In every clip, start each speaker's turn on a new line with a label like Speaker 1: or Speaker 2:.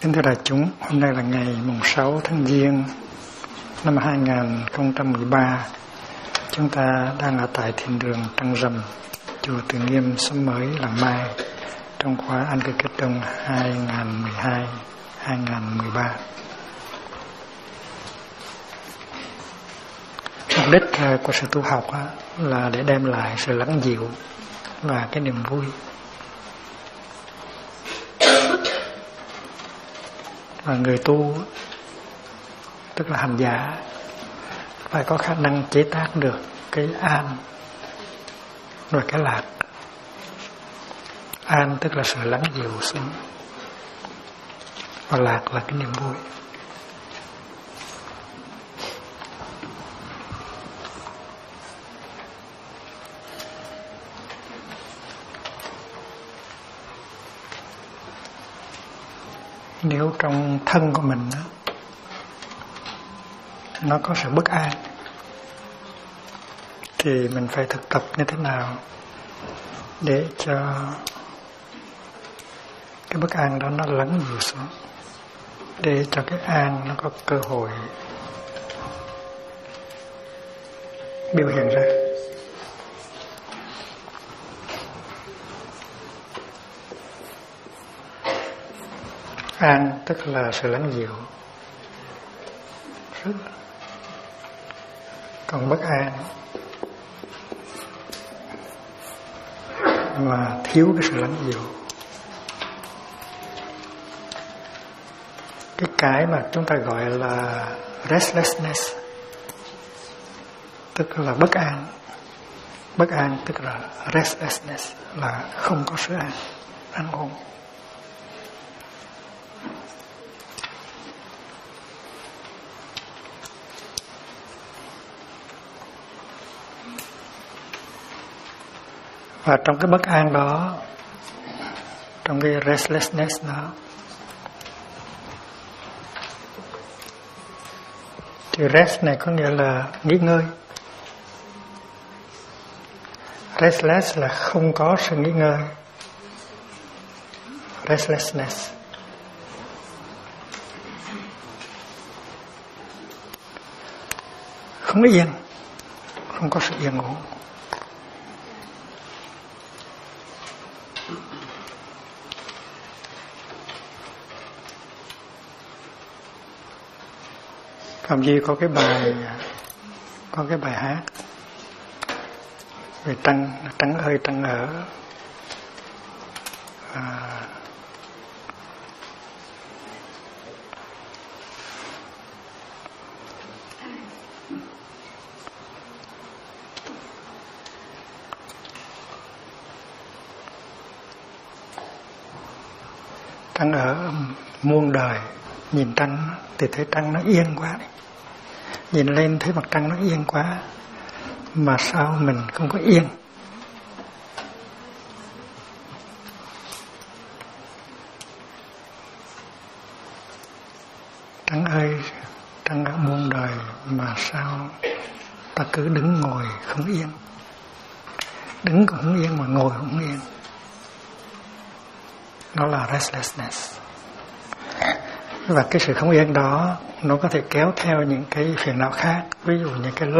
Speaker 1: Kính thưa đại chúng, hôm nay là ngày mùng 6 tháng Giêng năm 2013. Chúng ta đang ở tại thiền đường Trăng Rằm, chùa Từ Nghiêm, xóm mới Làng Mai, trong khóa An Cư Kết Đông 2012-2013. Mục đích của sự tu học là để đem lại sự lắng dịu và cái niềm vui. Và người tu, tức là hành giả, phải có khả năng chế tác được cái an và cái lạc. An tức là sự lắng dịu xuống, và lạc là cái niềm vui. Nếu trong thân của mình nó có sự bất an, thì mình phải thực tập như thế nào để cho cái bất an đó nó lắng dịu xuống, để cho cái an nó có cơ hội biểu hiện ra. An tức là sự lắng dịu, còn bất an mà thiếu cái sự lắng dịu, cái mà chúng ta gọi là restlessness, tức là bất an. Bất an tức là restlessness, là không có sự an ổn. Và trong cái bất an đó, trong cái restlessness đó, chữ rest này có nghĩa là nghỉ ngơi. Restless là không có sự nghỉ ngơi. Restlessness. Không yên, không có sự yên ổn. Phạm Duy có cái bài hát về trăng ơi trăng ở, trăng ở muôn đời, nhìn trăng thì thấy trăng nó yên quá đấy. Nhìn lên thấy mặt trăng nó yên quá, mà sao mình không có yên? Trăng ơi, trăng ở muôn đời, mà sao ta cứ đứng ngồi không yên? Đứng cũng không yên mà ngồi cũng không yên. Nó là restlessness. Và cái sự không yên đó nó có thể kéo theo những cái phiền não khác, ví dụ như cái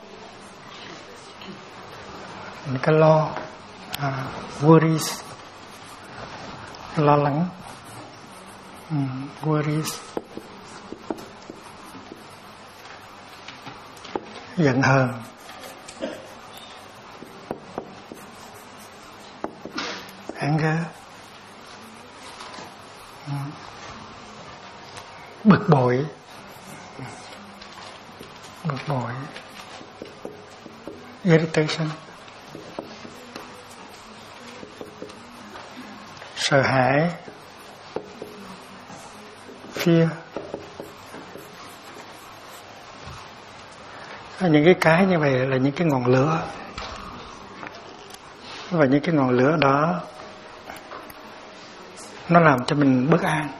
Speaker 1: lo, worries, lo lắng, worries, giận hờn, anger, bực bội, irritation, sợ hãi, fear. Những cái như vậy là những cái ngọn lửa, và những cái ngọn lửa đó nó làm cho mình bất an.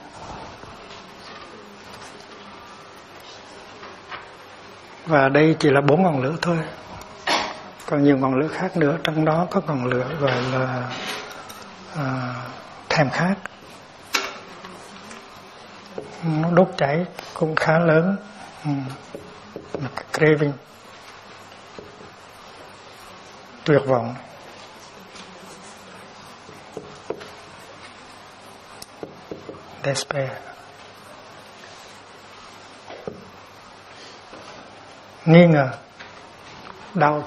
Speaker 1: Và đây chỉ là 4 ngọn lửa thôi. Còn nhiều ngọn lửa khác nữa, trong đó có ngọn lửa gọi là thèm khát. nó đốt cháy cũng khá lớn, một cái craving, tuyệt vọng. Despair. Nghi ngờ, doubt.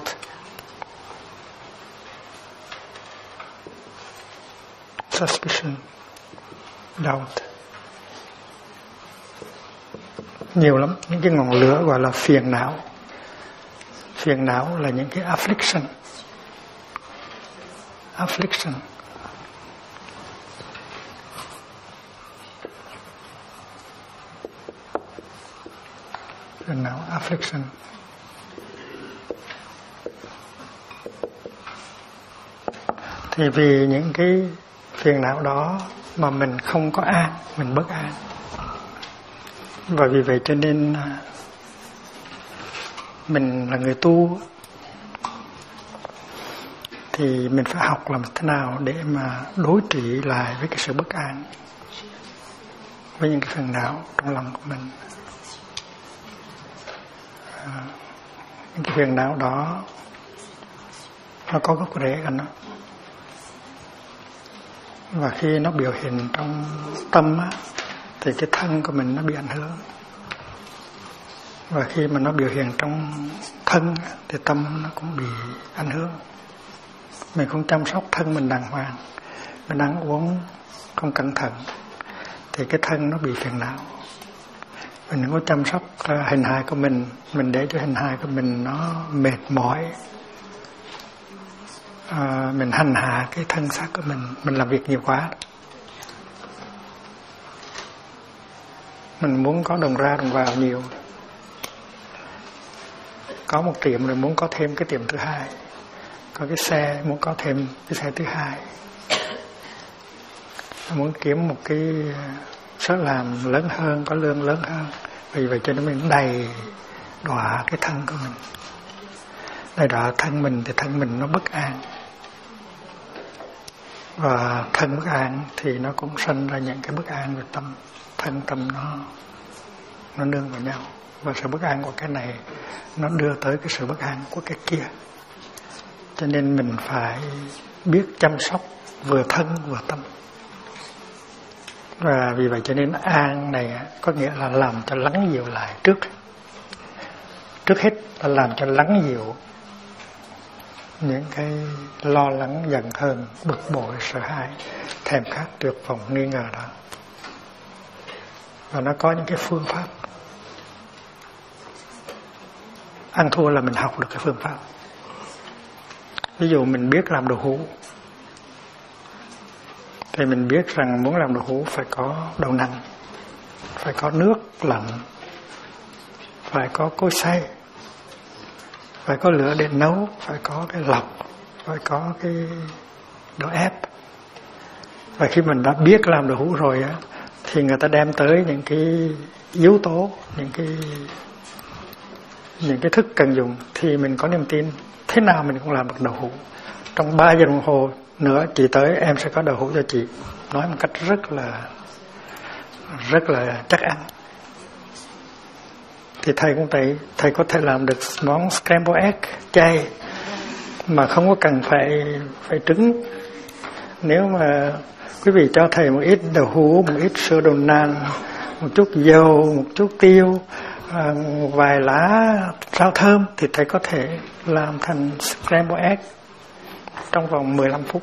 Speaker 1: Suspicion, doubt. Nhiều lắm, những cái ngọn lửa gọi là phiền não. Phiền não là những cái affliction. Affliction. Phiền não, affliction. Thì vì những cái phiền não đó mà mình không có an, mình bất an. Và vì vậy cho nên mình là người tu thì mình phải học làm thế nào để mà đối trị lại với cái sự bất an, với những cái phiền não trong lòng của mình. Những cái phiền não đó nó có gốc rễ của nó, và khi nó biểu hiện trong tâm á, thì cái thân của mình nó bị ảnh hưởng, và khi mà nó biểu hiện trong thân thì tâm nó cũng bị ảnh hưởng. Mình không chăm sóc thân mình đàng hoàng, mình ăn uống không cẩn thận thì cái thân nó bị phiền não. Mình không có chăm sóc hình hài của mình để cho hình hài của mình nó mệt mỏi, mình hành hạ cái thân xác của mình làm việc nhiều quá. Mình muốn có đồng ra đồng vào nhiều, có một tiệm rồi muốn có thêm cái tiệm thứ hai, có cái xe muốn có thêm cái xe thứ hai, muốn kiếm một cái số làm lớn hơn, có lương lớn hơn. Vì vậy cho nên mình đầy đọa cái thân của mình, đầy đọa thân mình thì thân mình nó bất an, và thân bất an thì nó cũng sinh ra những cái bất an về tâm. Thân tâm nó nương vào nhau, và sự bất an của cái này nó đưa tới cái sự bất an của cái kia. Cho nên mình phải biết chăm sóc vừa thân vừa tâm. Và vì vậy cho nên an này có nghĩa là làm cho lắng dịu lại trước hết là làm cho lắng dịu những cái lo lắng, giận hờn, bực bội, sợ hãi, thèm khát, tuyệt vọng, nghi ngờ đó. Và nó có những cái phương pháp. Ăn thua là mình học được cái phương pháp. Ví dụ mình biết làm đồ hũ thì mình biết rằng muốn làm đồ hũ phải có đậu nành, phải có nước lạnh, phải có cối xay, phải có lửa để nấu, phải có cái lọc, phải có cái đồ ép. Và khi mình đã biết làm đồ hũ rồi á, thì người ta đem tới những cái yếu tố, những cái thức cần dùng, thì mình có niềm tin thế nào mình cũng làm được đậu hũ. Trong 3 giờ đồng hồ nữa chị tới, em sẽ có đậu hũ cho chị. Nói một cách rất là chắc ăn. Thì thầy có thể làm được món scrambled egg chay mà không có cần phải trứng. Nếu mà quý vị cho thầy một ít đậu hũ, một ít sữa đậu nành, một chút dầu, một chút tiêu, một vài lá rau thơm, thì thầy có thể làm thành scrambled egg trong vòng 15 phút.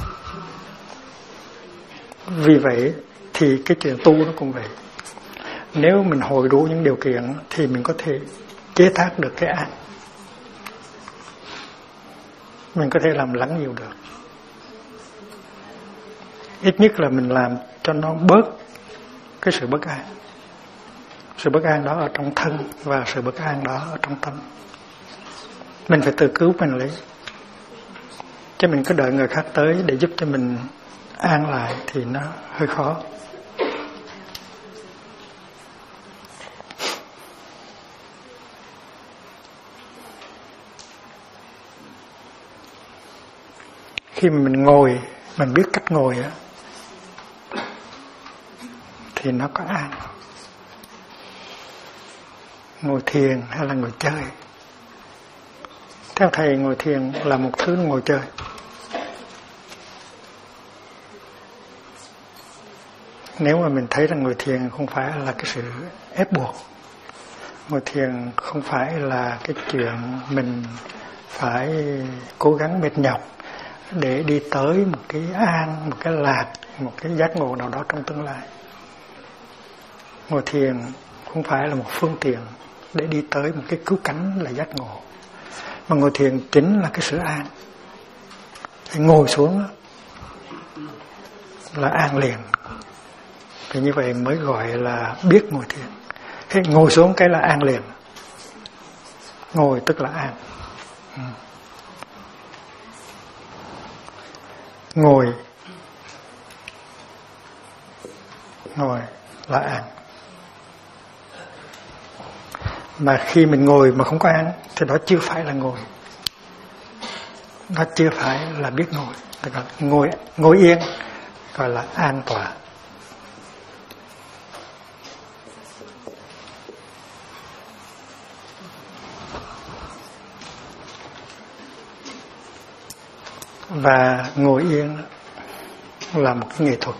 Speaker 1: Vì vậy thì cái chuyện tu nó cũng vậy. Nếu mình hội đủ những điều kiện thì mình có thể chế tác được cái an. Mình có thể làm lắng dịu được. Ít nhất là mình làm cho nó bớt cái sự bất an. Sự bất an đó ở trong thân và sự bất an đó ở trong tâm. Mình phải tự cứu mình lấy. Chứ mình cứ đợi người khác tới để giúp cho mình an lại thì nó hơi khó. Khi mình ngồi, mình biết cách ngồi á, thì nó có an. ngồi thiền hay là ngồi chơi? Theo thầy, ngồi thiền là một thứ ngồi chơi. Nếu mà mình thấy rằng ngồi thiền không phải là cái sự ép buộc, ngồi thiền không phải là cái chuyện mình phải cố gắng mệt nhọc để đi tới một cái an, một cái lạc, một cái giác ngộ nào đó trong tương lai. Ngồi thiền không phải là một phương tiện để đi tới một cái cứu cánh là giác ngộ, mà ngồi thiền chính là cái sự an. Thì ngồi xuống là an liền, thì như vậy mới gọi là biết ngồi thiền. Thế ngồi xuống cái là an liền. Ngồi tức là an. Ngồi là an. Mà khi mình ngồi mà không có an thì đó chưa phải là ngồi, đó chưa phải là biết ngồi. Tức là ngồi yên gọi là an tọa. Và ngồi yên là một cái nghệ thuật.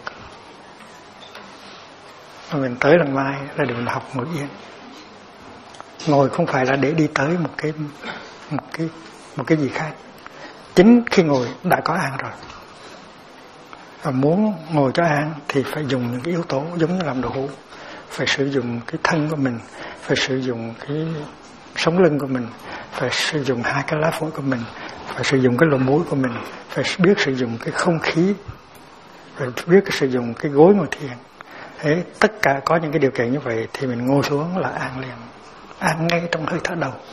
Speaker 1: Mình tới lần mai là để mình học ngồi yên. Ngồi không phải là để đi tới một cái gì khác. Chính khi ngồi đã có an rồi. Và muốn ngồi cho an thì phải dùng những cái yếu tố giống như làm đồ hũ. Phải sử dụng cái thân của mình, phải sử dụng cái sống lưng của mình, phải sử dụng hai cái lá phổi của mình, phải sử dụng cái lỗ mũi của mình, phải biết sử dụng cái không khí, phải biết sử dụng cái gối ngồi thiền. Thế tất cả có những cái điều kiện như vậy thì mình ngồi xuống là an liền, an ngay trong hơi thở đầu.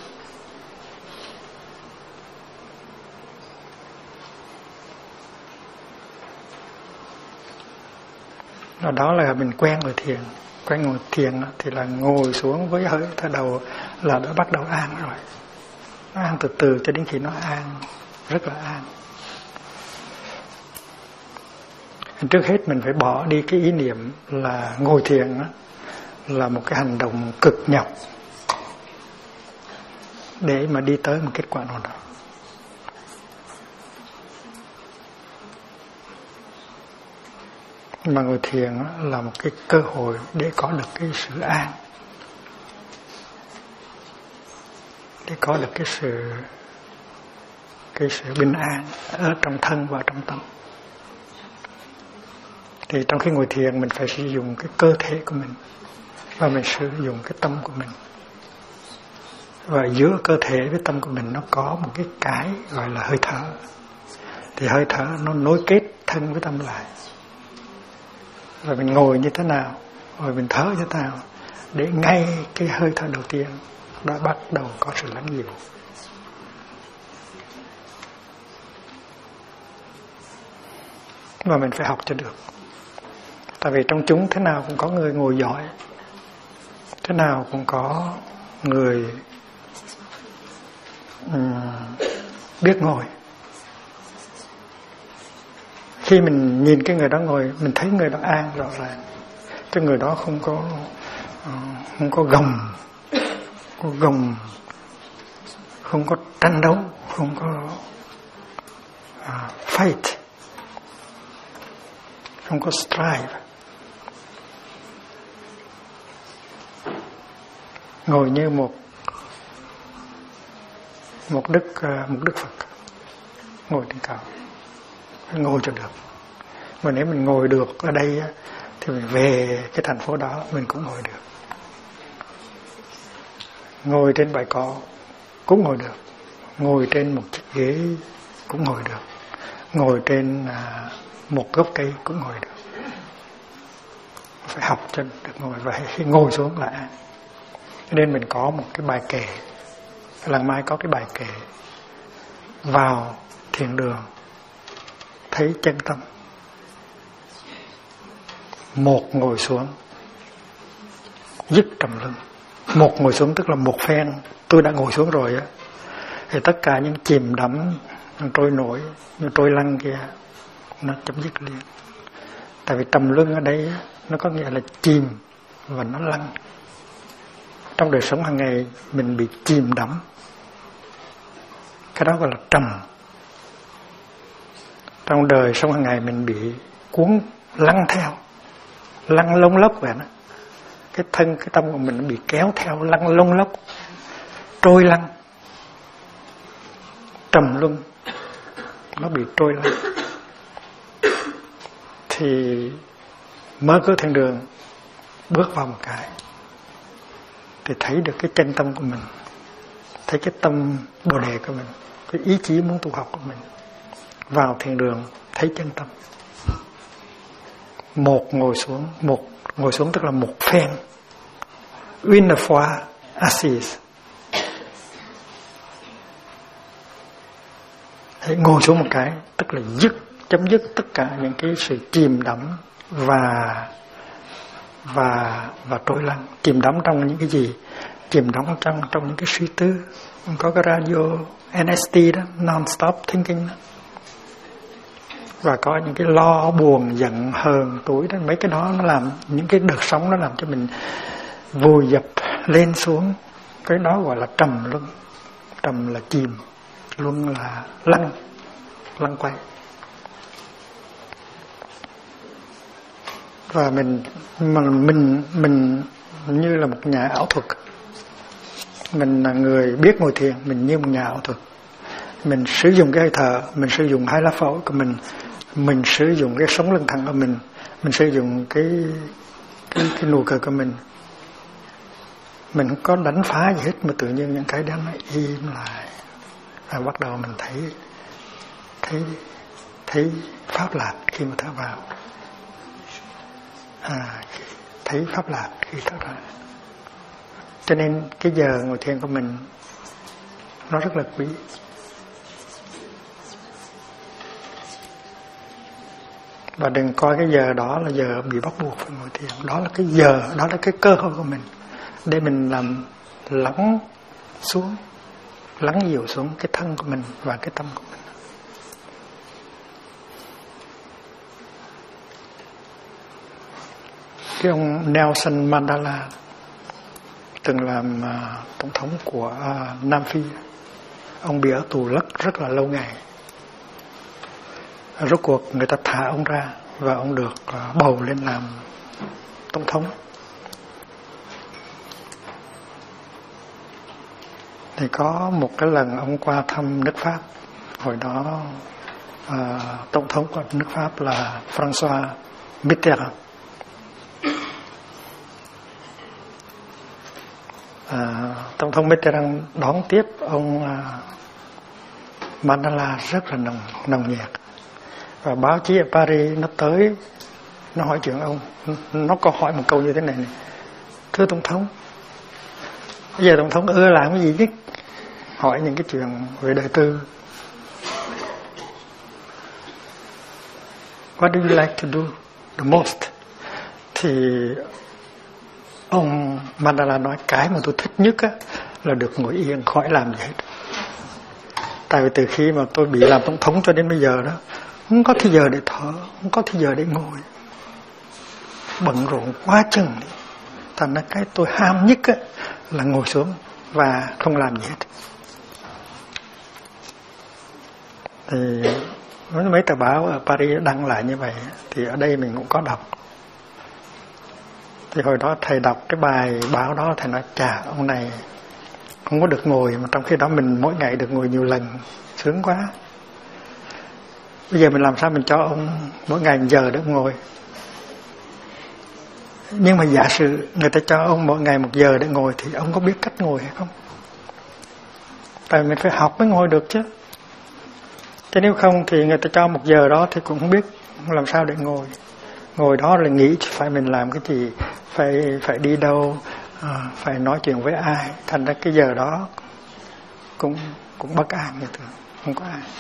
Speaker 1: Và đó là mình quen ngồi thiền. Quen ngồi thiền thì là ngồi xuống với hơi thở đầu là đã bắt đầu an rồi. Nó an từ từ cho đến khi nó an, rất là an. Trước hết mình phải bỏ đi cái ý niệm là ngồi thiền là một cái hành động cực nhọc để mà đi tới một kết quả nào đó. Mà ngồi thiền là một cái cơ hội để có được cái sự an, để có được cái sự bình an ở trong thân và trong tâm. Thì trong khi ngồi thiền mình phải sử dụng cái cơ thể của mình và mình sử dụng cái tâm của mình. Và giữa cơ thể với tâm của mình nó có một cái gọi là hơi thở. Thì hơi thở nó nối kết thân với tâm lại. Rồi mình ngồi như thế nào, rồi mình thở như thế nào, để ngay cái hơi thở đầu tiên đã bắt đầu có sự lắng dịu. Và mình phải học cho được. Tại vì trong chúng thế nào cũng có người ngồi giỏi, thế nào cũng có người biết ngồi. Khi mình nhìn cái người đó ngồi, mình thấy người đó an rõ ràng. Cái người đó không có gồng, không có tranh đấu, không có fight, không có strive. Ngồi như một đức Phật ngồi trên cao, ngồi cho được. Mà nếu mình ngồi được ở đây thì mình về cái thành phố đó mình cũng ngồi được. Ngồi trên bãi cỏ cũng ngồi được, ngồi trên một chiếc ghế cũng ngồi được, ngồi trên một gốc cây cũng ngồi được. Phải học cho được ngồi, và khi ngồi xuống là an. Nên mình có một cái bài kệ, lần mai có cái bài kệ vào thiền đường thấy chân tâm. Một ngồi xuống dứt trầm lưng. Một ngồi xuống tức là một phen tôi đã ngồi xuống rồi á, thì tất cả những chìm đắm, những trôi nổi, những trôi lăn kia nó chấm dứt liền. Tại vì trầm lưng ở đây nó có nghĩa là chìm và nó lăn. trong đời sống hàng ngày mình bị chìm đắm, cái đó gọi là trầm. Trong đời sống hàng ngày mình bị cuốn lăn theo, lăn lông lốc vậy đó. Cái thân, cái tâm của mình nó bị kéo theo, lăn lông lốc, trôi lăn, trầm luân, nó bị trôi lăn. Thì mở cửa thiên đường, bước vào một cái thì thấy được cái chân tâm của mình, thấy cái tâm bồ đề của mình, cái ý chí muốn tu học của mình. Vào thiền đường thấy chân tâm. Một ngồi xuống tức là một phen. Une fois assise. Hãy ngồi xuống một cái, tức là chấm dứt tất cả những cái sự chìm đắm và trôi lăn. Chìm đắm trong những cái gì? Chìm đắm trong những cái suy tư. Có cái radio NST đó, non-stop thinking đó. Và có những cái lo buồn, giận, hờn, tuổi đó. Mấy cái đó nó làm, những cái đợt sóng nó làm cho mình vùi dập lên xuống. Cái đó gọi là trầm luân. Trầm là chìm, luân là lăn quay. Và mình như là một nhà ảo thuật. Mình là người biết ngồi thiền, mình như một nhà ảo thuật. Mình sử dụng cái hơi thở, mình sử dụng hai lá phổi của mình sử dụng cái sống lưng thẳng của mình sử dụng cái nụ cười của mình không có đánh phá gì hết, mà tự nhiên những cái đó nó im lại. Và bắt đầu mình thấy pháp lạc khi mà thở vào, thấy pháp lạc khi thở ra. Cho nên cái giờ ngồi thiền của mình nó rất là quý. Và đừng coi cái giờ đó là giờ bị bắt buộc phải ngồi thiền. Đó là cái giờ, đó là cái cơ hội của mình để mình làm lắng xuống, lắng dịu xuống cái thân của mình và cái tâm của mình. Cái ông Nelson Mandela từng làm tổng thống của Nam Phi. Ông bị ở tù rất là lâu ngày. Rốt cuộc người ta thả ông ra và ông được bầu lên làm tổng thống. Thì có một cái lần ông qua thăm nước Pháp. Hồi đó tổng thống của nước Pháp là François Mitterrand. Tổng thống Mitterrand đón tiếp ông Mandela rất là nồng nhiệt. Và báo chí ở Paris nó tới, nó hỏi chuyện ông. Nó có hỏi một câu như thế này: thưa tổng thống, bây giờ tổng thống ưa làm cái gì chứ? Hỏi những cái chuyện về đời tư. What do you like to do the most? Thì ông Mandela nói cái mà tôi thích nhất á, là được ngồi yên khỏi làm gì hết. Tại vì từ khi mà tôi bị làm tổng thống cho đến bây giờ đó, không có thời giờ để thở, không có thời giờ để ngồi, bận rộn quá chừng. Thành ra cái tôi ham nhất á, là ngồi xuống và không làm gì hết. Thì mấy tờ báo ở Paris đăng lại như vậy, thì ở đây mình cũng có đọc. Thì hồi đó thầy đọc cái bài báo đó, thầy nói chà, ông này không có được ngồi, mà trong khi đó mình mỗi ngày được ngồi nhiều lần, sướng quá. Bây giờ mình làm sao mình cho ông mỗi ngày 1 giờ để ngồi? Nhưng mà giả sử người ta cho ông mỗi ngày 1 giờ để ngồi, thì ông có biết cách ngồi hay không? Tại mình phải học mới ngồi được chứ. Chứ nếu không thì người ta cho 1 giờ đó thì cũng không biết làm sao để ngồi. Ngồi đó là nghĩ phải mình làm cái gì, phải đi đâu, phải nói chuyện với ai. Thành ra cái giờ đó cũng bất an như thường, không có ai.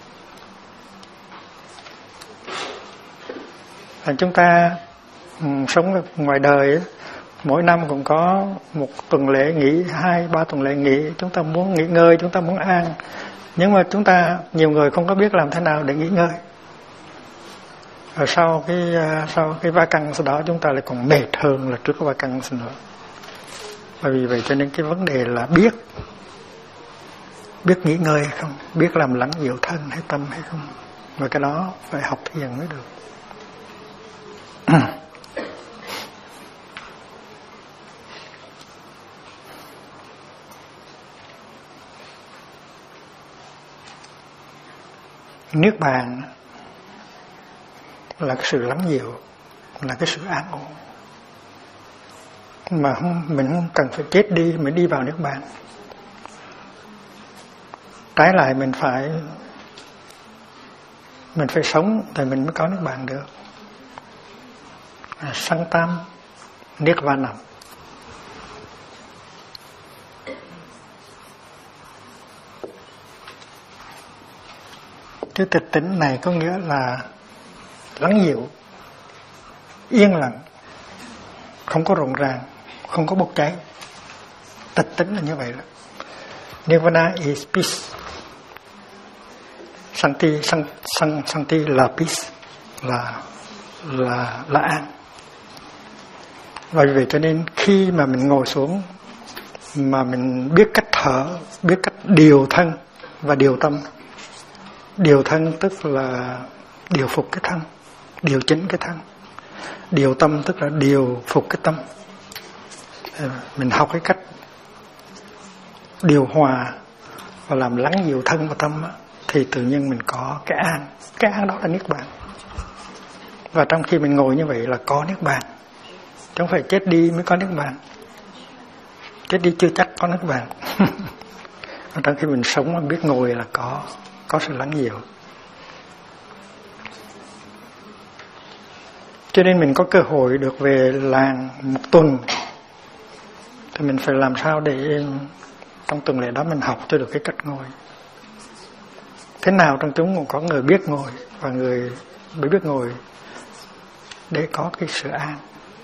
Speaker 1: Chúng ta sống ngoài đời, mỗi năm cũng có 1 tuần lễ nghỉ, 2-3 tuần lễ nghỉ. Chúng ta muốn nghỉ ngơi, chúng ta muốn ăn. Nhưng mà chúng ta, nhiều người không có biết làm thế nào để nghỉ ngơi. Rồi sau cái vacances đó chúng ta lại còn mệt hơn là trước cái vacances nữa. Và vì vậy cho nên cái vấn đề là biết nghỉ ngơi hay không, biết làm lắng dịu thân hay tâm hay không, và cái đó phải học thiền mới được. Niết bàn là cái sự lắng dịu, là cái sự an ổn, mà mình không cần phải chết đi mới đi vào niết bàn. Trái lại mình phải sống thì mình mới có niết bàn được. Sanktam Nirvanam. Cái tịch tỉnh này có nghĩa là lắng dịu, yên lặng, không có rộn ràng, không có bốc cháy. Tịch tỉnh là như vậy đó. Nirvana is peace. Santi là peace, là an. Và vì vậy cho nên khi mà mình ngồi xuống mà mình biết cách thở, biết cách điều thân và điều tâm. Điều thân tức là điều phục cái thân, điều chỉnh cái thân. Điều tâm tức là điều phục cái tâm. Mình học cái cách điều hòa và làm lắng dịu thân và tâm thì tự nhiên mình có cái an. Cái an đó là niết bàn. Và trong khi mình ngồi như vậy là có niết bàn, chứ không phải chết đi mới có niết bàn. Chết đi chưa chắc có niết bàn. Và trong khi mình sống mà biết ngồi là có sự lắng dịu. Cho nên mình có cơ hội được về làng một tuần thì mình phải làm sao để trong tuần lễ đó mình học cho được cái cách ngồi. Thế nào trong chúng cũng có người biết ngồi và người mới biết ngồi để có cái sự an.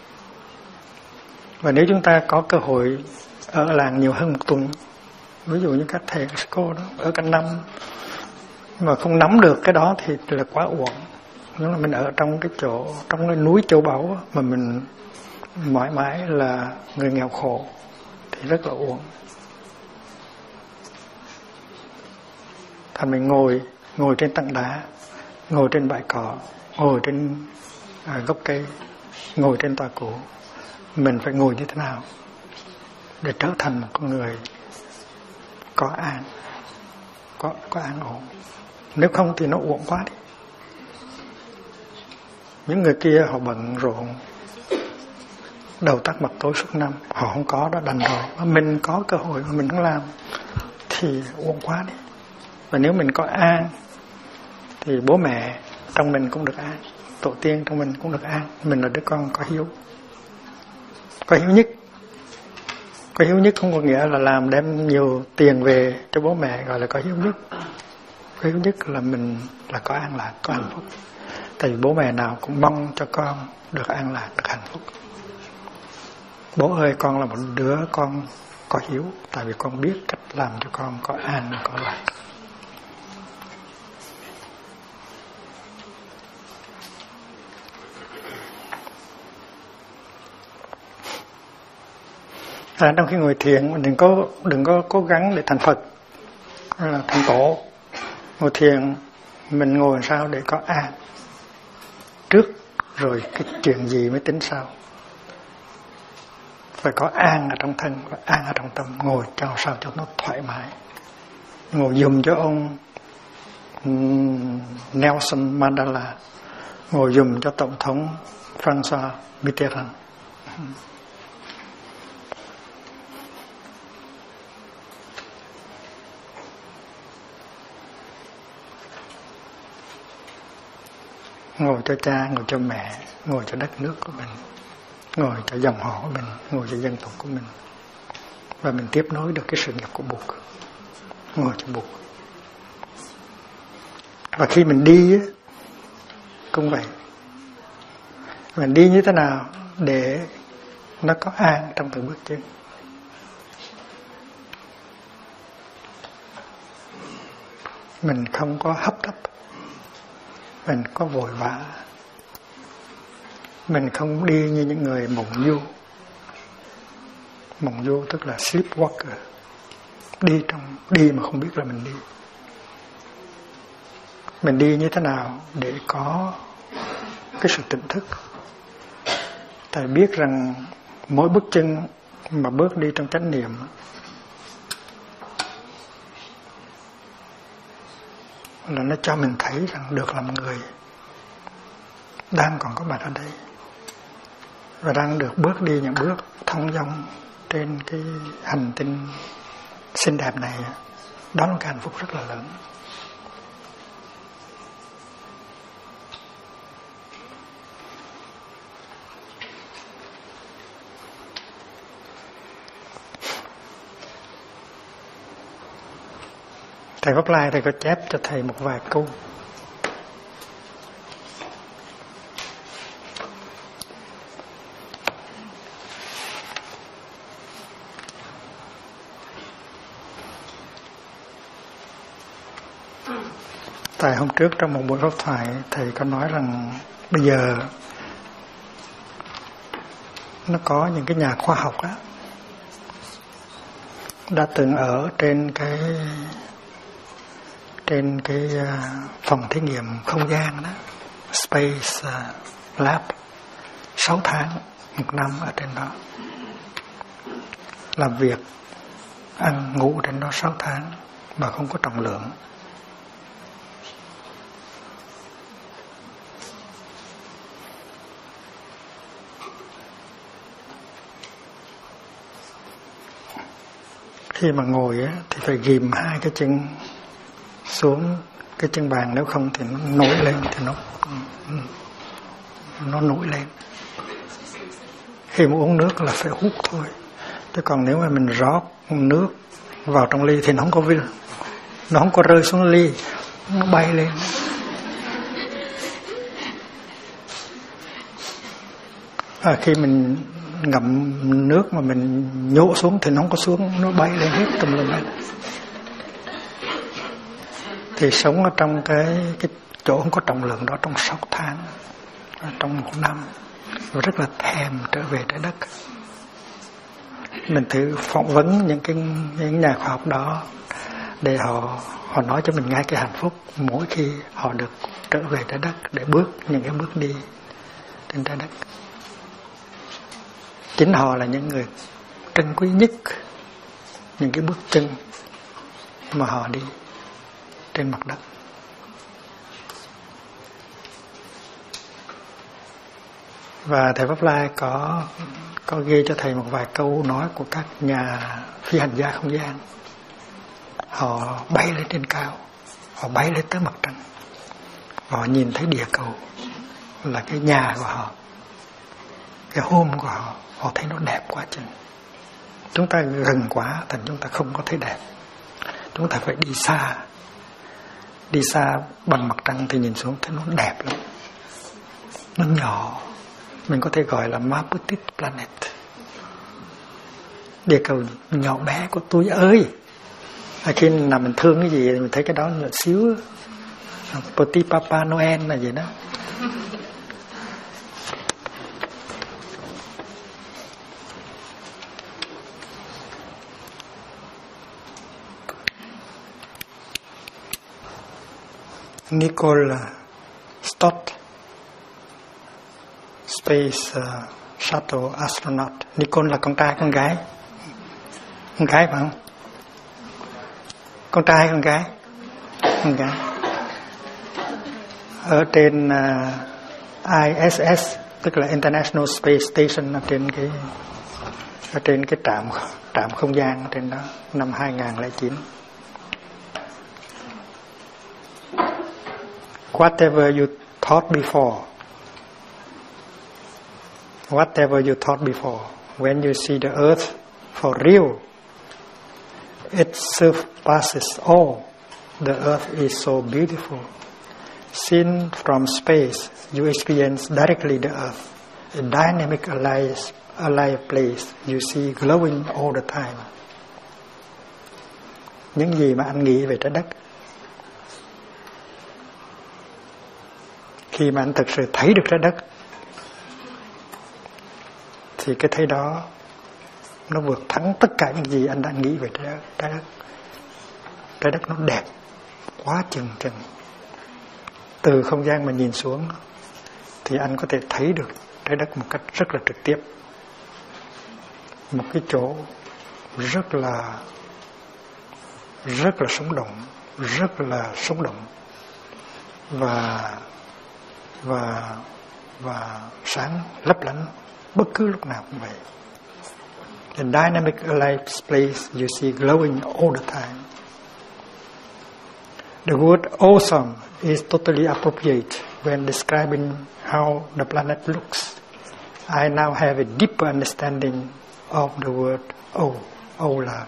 Speaker 1: Và nếu chúng ta có cơ hội ở làng nhiều hơn một tuần, ví dụ như các thầy các cô đó ở cả năm mà không nắm được cái đó thì là quá uổng. Nếu là mình ở trong cái chỗ, trong cái núi châu báu mà mình mãi mãi là người nghèo khổ thì rất là uổng. Thành mình ngồi trên tảng đá, ngồi trên bãi cỏ, ngồi trên gốc cây, ngồi trên tòa cũ. Mình phải ngồi như thế nào để trở thành một con người có an, có an ổn. Nếu không thì nó uổng quá đi. Những người kia họ bận rộn, đầu tắt mặt tối suốt năm, họ không có đó đành rồi. Mà mình có cơ hội mà mình không làm thì uổng quá đi. Và nếu mình có an thì bố mẹ trong mình cũng được an, tổ tiên trong mình cũng được an. Mình là đứa con có hiếu, có hiếu nhất. Có hiếu nhất không có nghĩa là làm đem nhiều tiền về cho bố mẹ gọi là có hiếu nhất. Có hiếu nhất là mình là có an lạc, có hạnh phúc. Tại vì bố mẹ nào cũng mong cho con được an lạc, được hạnh phúc. Bố ơi, con là một đứa con có hiếu, tại vì con biết cách làm cho con có an, có lạc. Trong khi ngồi thiền mình đừng có cố gắng để thành Phật hay là thành Tổ. Ngồi thiền mình ngồi làm sao để có an trước, rồi cái chuyện gì mới tính sau. Phải có an ở trong thân và an ở trong tâm. Ngồi cho sao cho nó thoải mái. Ngồi dùng cho ông Nelson Mandela, ngồi dùng cho Tổng thống François Mitterrand. Ngồi cho cha, ngồi cho mẹ, ngồi cho đất nước của mình, ngồi cho dòng họ của mình, ngồi cho dân tộc của mình. Và mình tiếp nối được cái sự nghiệp của Bụt. Ngồi cho Bụt. Và khi mình đi cũng vậy. Mình đi như thế nào để nó có an trong từng bước chân. Mình không có hấp tấp, mình có vội vã, mình không đi như những người mộng du. Mộng du tức là sleepwalker, đi mà không biết là mình đi. Mình đi như thế nào để có cái sự tỉnh thức? Tại biết rằng mỗi bước chân mà bước đi trong chánh niệm là nó cho mình thấy rằng được làm người, đang còn có mặt ở đây và đang được bước đi những bước thông dong trên cái hành tinh xinh đẹp này. Đó là cái hạnh phúc rất là lớn. Thầy Pháp Lai thầy có chép cho thầy một vài câu. Tại hôm trước trong một buổi pháp thoại thầy có nói rằng bây giờ nó có những cái nhà khoa học đó đã từng ở trên cái phòng thí nghiệm không gian đó, Space Lab, 6 tháng, 1 năm ở trên đó, làm việc, ăn ngủ trên đó 6 tháng mà không có trọng lượng. Khi mà ngồi á, thì phải ghim 2 cái chân xuống cái chân bàn, nếu không thì nó nổi lên, thì nó nổi lên. Khi mà uống nước là phải hút thôi, chứ còn nếu mà mình rót nước vào trong ly thì nó không có rơi xuống ly, nó bay lên. Khi mình ngậm nước mà mình nhổ xuống thì nó không có xuống, nó bay lên hết tùm lum hết. Thì sống ở trong cái chỗ không có trọng lượng đó trong 6 tháng, trong 1 năm, và rất là thèm trở về trái đất. Mình thử phỏng vấn những nhà khoa học đó để họ nói cho mình nghe cái hạnh phúc mỗi khi họ được trở về trái đất để bước những cái bước đi trên trái đất. Chính họ là những người trân quý nhất những cái bước chân mà họ đi trên mặt đất. Và thầy Pháp Lai có ghi cho thầy một vài câu nói của các nhà phi hành gia không gian. Họ bay lên trên cao, họ bay lên tới mặt trăng, họ nhìn thấy địa cầu là cái nhà của họ, cái home của họ. Họ thấy nó đẹp quá chừng. Chúng ta gần quá thành chúng ta không có thấy đẹp. Chúng ta phải đi xa. Đi xa bằng mặt trăng thì nhìn xuống thấy nó đẹp lắm. Nó nhỏ. Mình có thể gọi là ma petite planet. Địa cầu nhỏ bé của tôi ơi. Khi nào mình thương cái gì thì mình thấy cái đó là xíu. Petit Papa Noel là gì đó. Nicole Stott, Space Shuttle Astronaut. Nicole là con trai con gái? Con gái phải không? Con trai con gái? Con gái. Ở trên ISS, tức là International Space Station, ở trên cái trạm không gian trên đó năm 2009. Whatever you thought before, when you see the earth for real, it surpasses all. The earth is so beautiful. Seen from space, you experience directly the earth, a dynamic, alive place you see glowing all the time. Những gì mà anh nghĩ về trái đất, khi mà anh thực sự thấy được trái đất thì cái thấy đó nó vượt thắng tất cả những gì anh đã nghĩ về trái đất. Trái đất nó đẹp quá chừng. Từ không gian mà nhìn xuống thì anh có thể thấy được trái đất một cách rất là trực tiếp. Một cái chỗ rất là sống động, và sáng lấp lánh bất cứ lúc nào cũng vậy. The dynamic alive place you see glowing all the time. The word awesome is totally appropriate when describing how the planet looks. I now have a deeper understanding of the word O. O là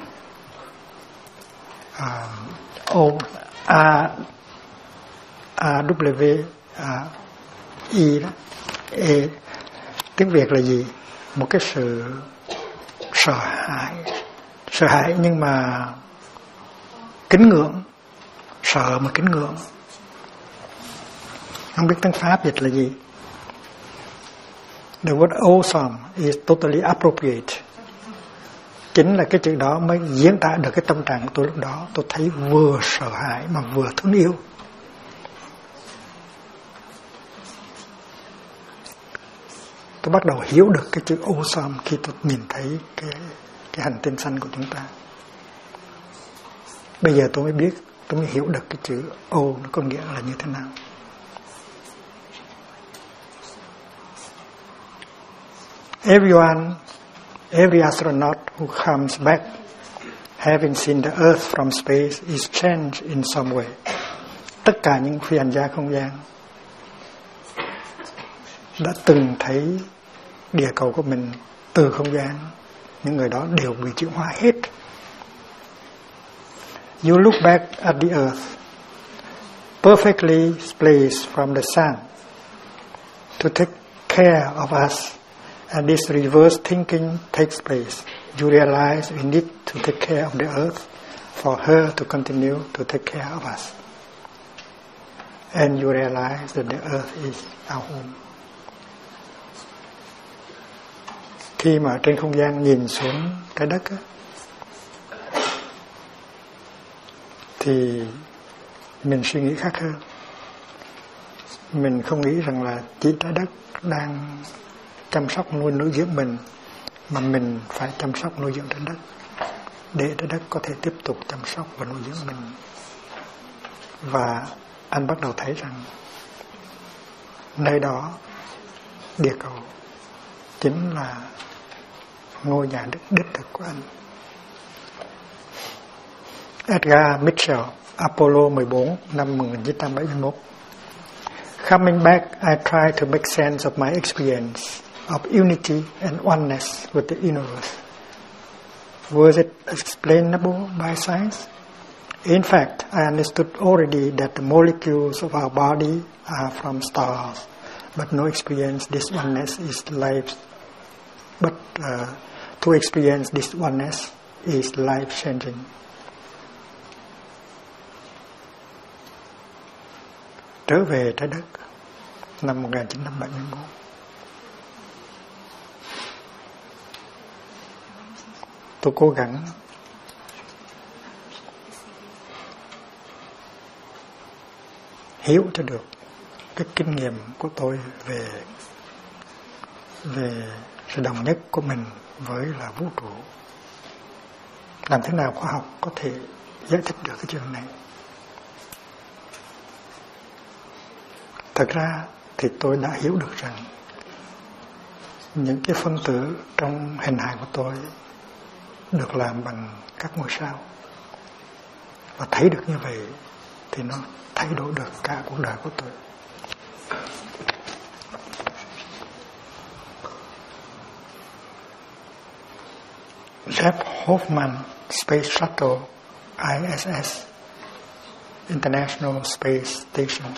Speaker 1: I đó. E, tiếng Việt là gì? Một cái sự sợ hãi nhưng mà kính ngưỡng, sợ mà kính ngưỡng. Không biết tiếng Pháp dịch là gì. The word awesome is totally appropriate. Chính là cái chữ đó mới diễn tả được cái tâm trạng của tôi lúc đó. Tôi thấy vừa sợ hãi mà vừa thương yêu. Tôi bắt đầu hiểu được cái chữ awesome khi tôi nhìn thấy cái hành tinh xanh của chúng ta. Bây giờ tôi mới biết, tôi mới hiểu được cái chữ O nó có nghĩa là như thế nào. Every astronaut who comes back, having seen the Earth from space, is changed in some way. Tất cả những phi hành gia không gian đã từng thấy địa cầu của mình từ không gian, những người đó đều bị chuyển hóa hết. You look back at the Earth, perfectly placed from the sun to take care of us, and this reverse thinking takes place. You realize we need to take care of the Earth for her to continue to take care of us. And you realize that the Earth is our home. Khi mà trên không gian nhìn xuống trái đất á, thì mình suy nghĩ khác hơn. Mình không nghĩ rằng là chỉ trái đất đang chăm sóc nuôi dưỡng mình, mà mình phải chăm sóc nuôi dưỡng trái đất để trái đất có thể tiếp tục chăm sóc và nuôi dưỡng mình. Và anh bắt đầu thấy rằng nơi đó, địa cầu chính là ngôi nhà đích thực của anh. Edgar Mitchell, Apollo 14 năm 1971. Coming back, I tried to make sense of my experience of unity and oneness with the universe. Was it explainable by science? In fact, I understood already that the molecules of our body are from stars, but no experience this oneness is life. But to experience this oneness is life-changing. Trở về trái đất năm 1971. Tôi cố gắng hiểu cho được cái kinh nghiệm của tôi về sự đồng nhất của mình với là vũ trụ. Làm thế nào khoa học có thể giải thích được cái chuyện này? Thật ra thì tôi đã hiểu được rằng những cái phân tử trong hình hài của tôi được làm bằng các ngôi sao. Và thấy được như vậy thì nó thay đổi được cả cuộc đời của tôi. Jeff Hoffman Space Shuttle ISS International Space Station.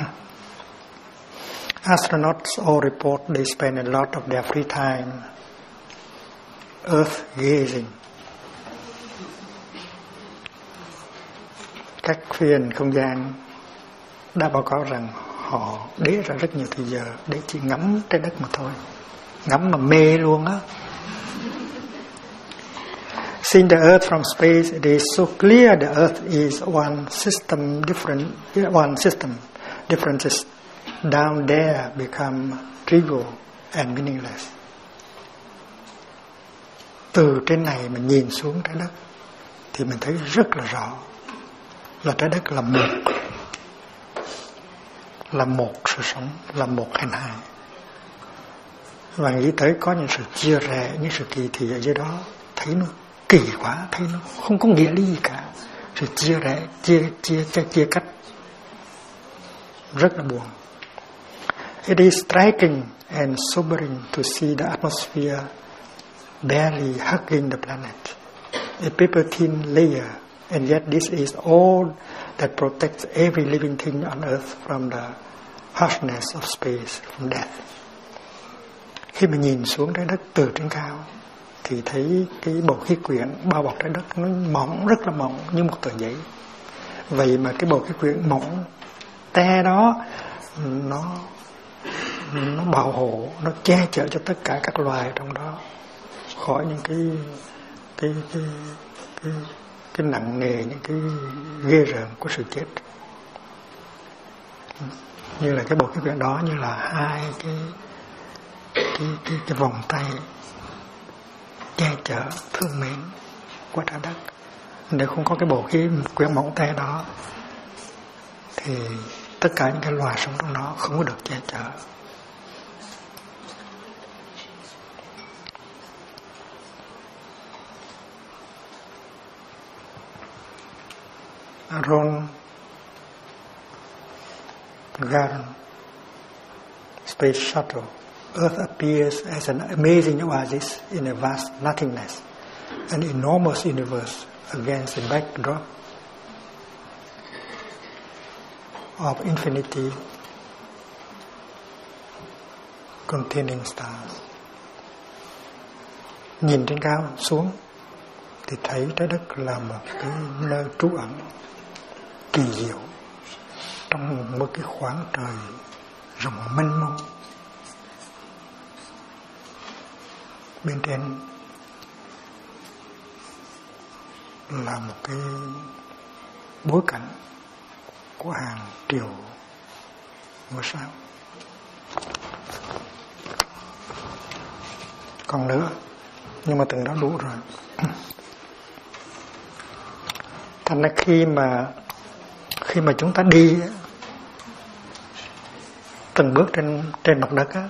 Speaker 1: Astronauts all report they spend a lot of their free time Earth gazing. Các phi hành không gian đã báo cáo rằng họ để ra rất nhiều thời giờ để chỉ ngắm trái đất mà thôi, ngắm mà mê luôn á. Seeing the Earth from space, it is so clear the Earth is one system, differences down there become trivial and meaningless. Từ trên này mình nhìn xuống trái đất thì mình thấy rất là rõ là trái đất là một sự sống, là một hình hài. Và nghĩ tới có những sự chia rẽ, những sự kỳ thị ở dưới đó, thấy nó kỳ quá, thấy nó không có nghĩa lý gì cả. Sự chia rẽ, chia cắt rất là buồn. It is striking and sobering to see the atmosphere barely hugging the planet, a paper thin layer, and yet this is all that protects every living thing on Earth from the harshness of space, from death. Khi mà nhìn xuống trái đất từ trên cao thì thấy cái bầu khí quyển bao bọc trái đất nó mỏng, rất là mỏng như một tờ giấy. Vậy mà cái bầu khí quyển mỏng te đó nó bảo hộ, nó che chở cho tất cả các loài trong đó khỏi những cái nặng nề, những cái ghê rợn của sự chết. Như là cái bầu khí quyển đó như là hai cái vòng tay che chở thương mến của trái đất. Nếu không có cái bầu khí quyển mỏng te đó thì tất cả những cái loài sống trong nó không có được che chở. Ron Gagarin Space Shuttle, Earth appears as an amazing oasis in a vast nothingness, an enormous universe against a backdrop of infinity containing stars. Nhìn trên cao xuống thì thấy trái đất là một cái nơi trú ẩn kỳ diệu trong một cái khoảng trời rộng mênh mông. Bên trên là một cái bối cảnh của hàng triệu ngôi sao. Còn nữa, nhưng mà từng đó đủ rồi. Thành ra khi mà chúng ta đi từng bước trên mặt đất á,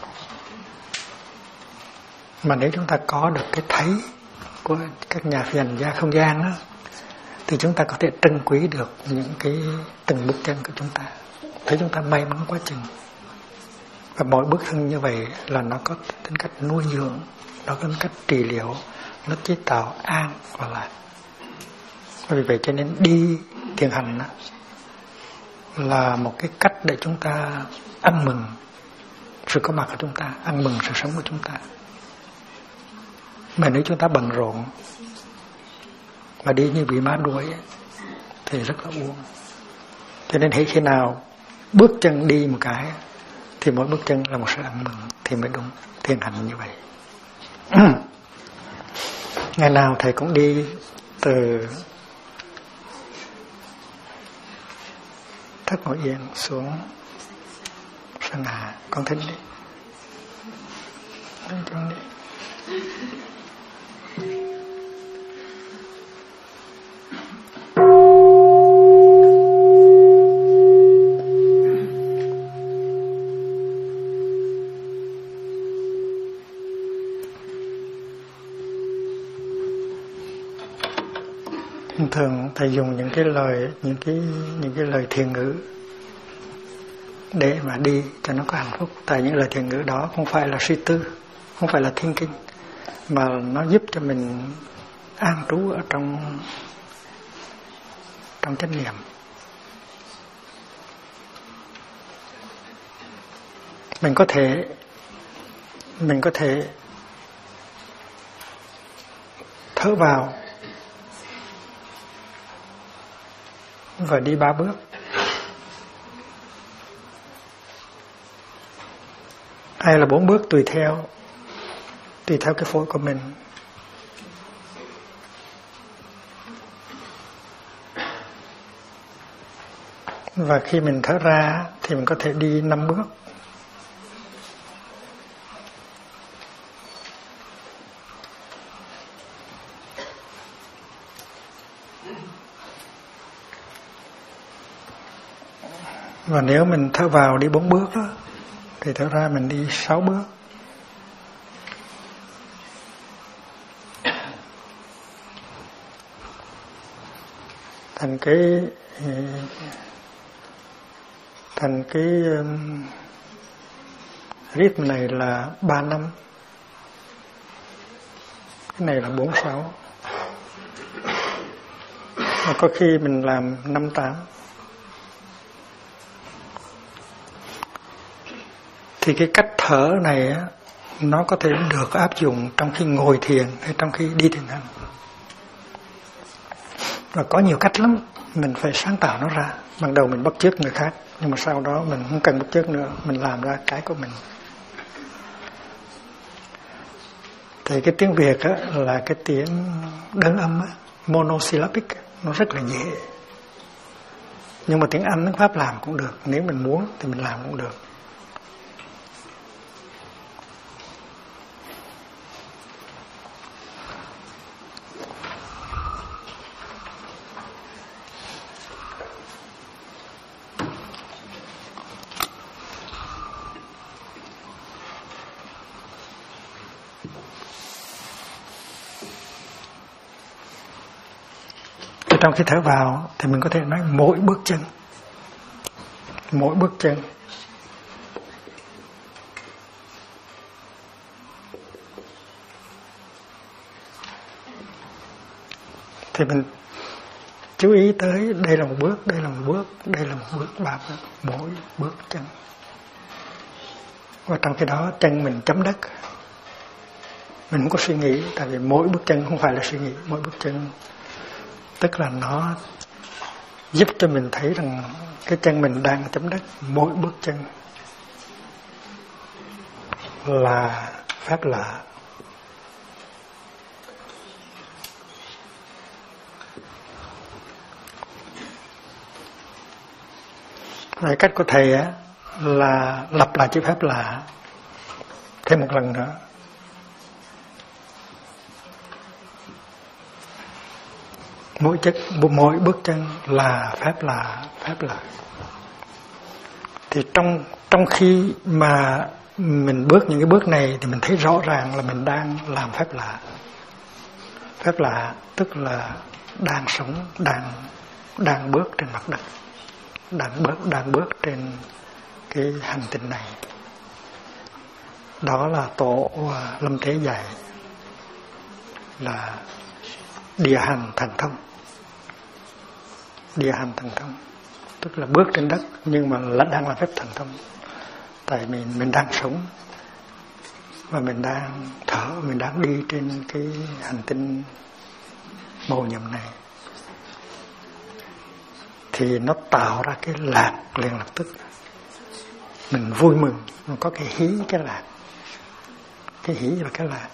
Speaker 1: mà nếu chúng ta có được cái thấy của các nhà phi hành gia không gian á, thì chúng ta có thể trân quý được những cái từng bước chân của chúng ta. Thấy chúng ta may mắn quá chừng. Và mỗi bước chân như vậy là nó có tính cách nuôi dưỡng, nó có tính cách trị liệu, nó chế tạo an và lạc. Vì vậy cho nên đi thiền hành là một cái cách để chúng ta ăn mừng sự có mặt của chúng ta, ăn mừng sự sống của chúng ta. Mà nếu chúng ta bận rộn mà đi như bị má đuổi thì rất là uổng. Cho nên khi nào bước chân đi một cái thì mỗi bước chân là một sự ăn mừng thì mới đúng thiền hành như vậy. Ngày nào thầy cũng đi từ Thất Ngộ Yên xuống Sơn Hà. Con thính đi. Con đi. Thường thầy dùng những cái lời thiền ngữ để mà đi cho nó có hạnh phúc. Tại những lời thiền ngữ đó không phải là suy tư, không phải là thiên kinh, mà nó giúp cho mình an trú ở trong chánh niệm. Mình có thể thở vào và đi 3 bước. Hay là 4 bước tùy theo cái phổi của mình. Và khi mình thở ra thì mình có thể đi 5 bước. Và nếu mình thở vào đi 4 bước đó, thì thở ra mình đi 6 bước. Thành cái rhythm này là 3 năm. Cái này là 4-6. Và có khi mình làm 5-8. Thì cái cách thở này á, nó có thể được áp dụng trong khi ngồi thiền hay trong khi đi thiền hành. Và có nhiều cách lắm, mình phải sáng tạo nó ra. Ban đầu mình bắt chước người khác, nhưng mà sau đó mình không cần bắt chước nữa, mình làm ra cái của mình. Thì cái tiếng Việt á, là cái tiếng đơn âm á, monosyllabic, nó rất là dễ. Nhưng mà tiếng Anh tiếng Pháp làm cũng được, nếu mình muốn thì mình làm cũng được. Trong khi thở vào thì mình có thể nói mỗi bước chân. Mỗi bước chân. Thì mình chú ý tới đây là một bước, đây là một bước, đây là một bước, 3 bước, mỗi bước chân. Và trong khi đó chân mình chấm đất. Mình không có suy nghĩ, tại vì mỗi bước chân không phải là suy nghĩ, mỗi bước chân tức là nó giúp cho mình thấy rằng cái chân mình đang chấm đất. Mỗi bước chân là phép lạ. Và cách của thầy á, là lặp lại chữ phép lạ thêm một lần nữa. Mỗi bước chân là phép lạ, phép lạ. Thì trong khi mà mình bước những cái bước này thì mình thấy rõ ràng là mình đang làm phép lạ. Phép lạ tức là đang sống, đang bước trên mặt đất, đang bước trên cái hành tinh này. Đó là tổ Lâm Tế dạy là địa hành thần thông. Địa hành thần thông tức là bước trên đất nhưng mà đang làm phép thần thông. Tại mình đang sống và mình đang thở, mình đang đi trên cái hành tinh màu nhiệm này. Thì nó tạo ra cái lạc liền lập tức. Mình vui mừng, mình có cái hí, cái lạc. Cái hí và cái lạc.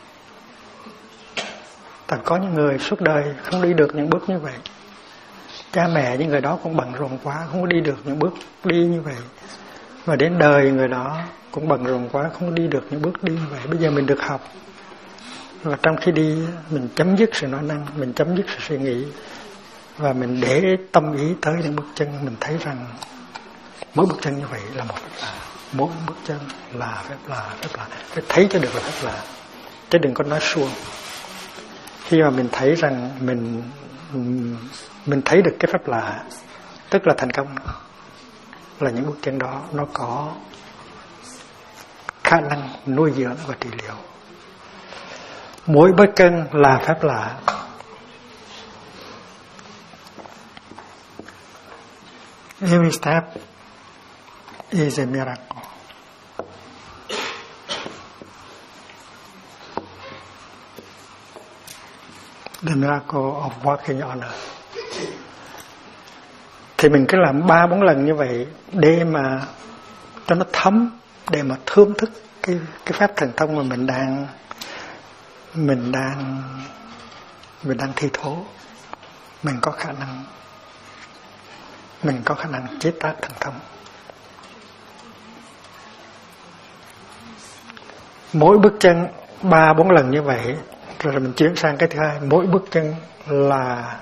Speaker 1: Tại có những người suốt đời không đi được những bước như vậy. Cha mẹ những người đó cũng bận rộn quá, không có đi được những bước đi như vậy. Và đến đời người đó cũng bận rộn quá, không có đi được những bước đi như vậy. Bây giờ mình được học. Và trong khi đi, mình chấm dứt sự nói năng, mình chấm dứt sự suy nghĩ. Và mình để tâm ý tới những bước chân, mình thấy rằng mỗi bước chân như vậy là một phép lạ. Mỗi bước chân là phép lạ, phép lạ. Phải thấy cho được là phép lạ. Chứ đừng có nói suông. Khi mà mình thấy rằng mình thấy được cái phép lạ, tức là thành công. Là những bước chân đó nó có khả năng nuôi dưỡng và trị liệu. Mỗi bước chân là phép lạ. Every step is a miracle. The miracle of walking on earth. Thì mình cứ làm 3-4 lần như vậy để mà cho nó thấm, để mà thưởng thức cái phép thần thông mà mình đang thi thố. Mình có khả năng mình có khả năng chế tác thần thông. Mỗi bước chân 3-4 lần như vậy, rồi mình chuyển sang cái thứ hai. Mỗi bước chân là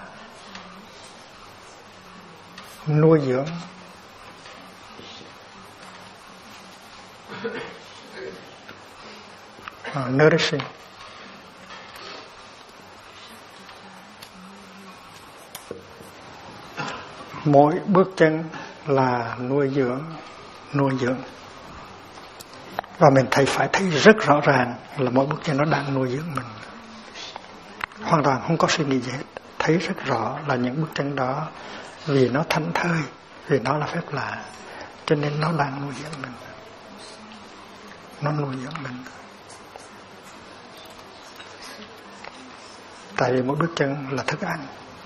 Speaker 1: nuôi dưỡng, nourishing. Mỗi bước chân là nuôi dưỡng. Và mình phải thấy rất rõ ràng là mỗi bước chân nó đang nuôi dưỡng mình. Hoàn toàn không có suy nghĩ gì hết. Thấy rất rõ là những bước chân đó, vì nó thảnh thơi, vì nó là phép lạ, cho nên nó đang nuôi dưỡng mình. Nó nuôi dưỡng mình. Tại vì mỗi bước chân là thức ăn.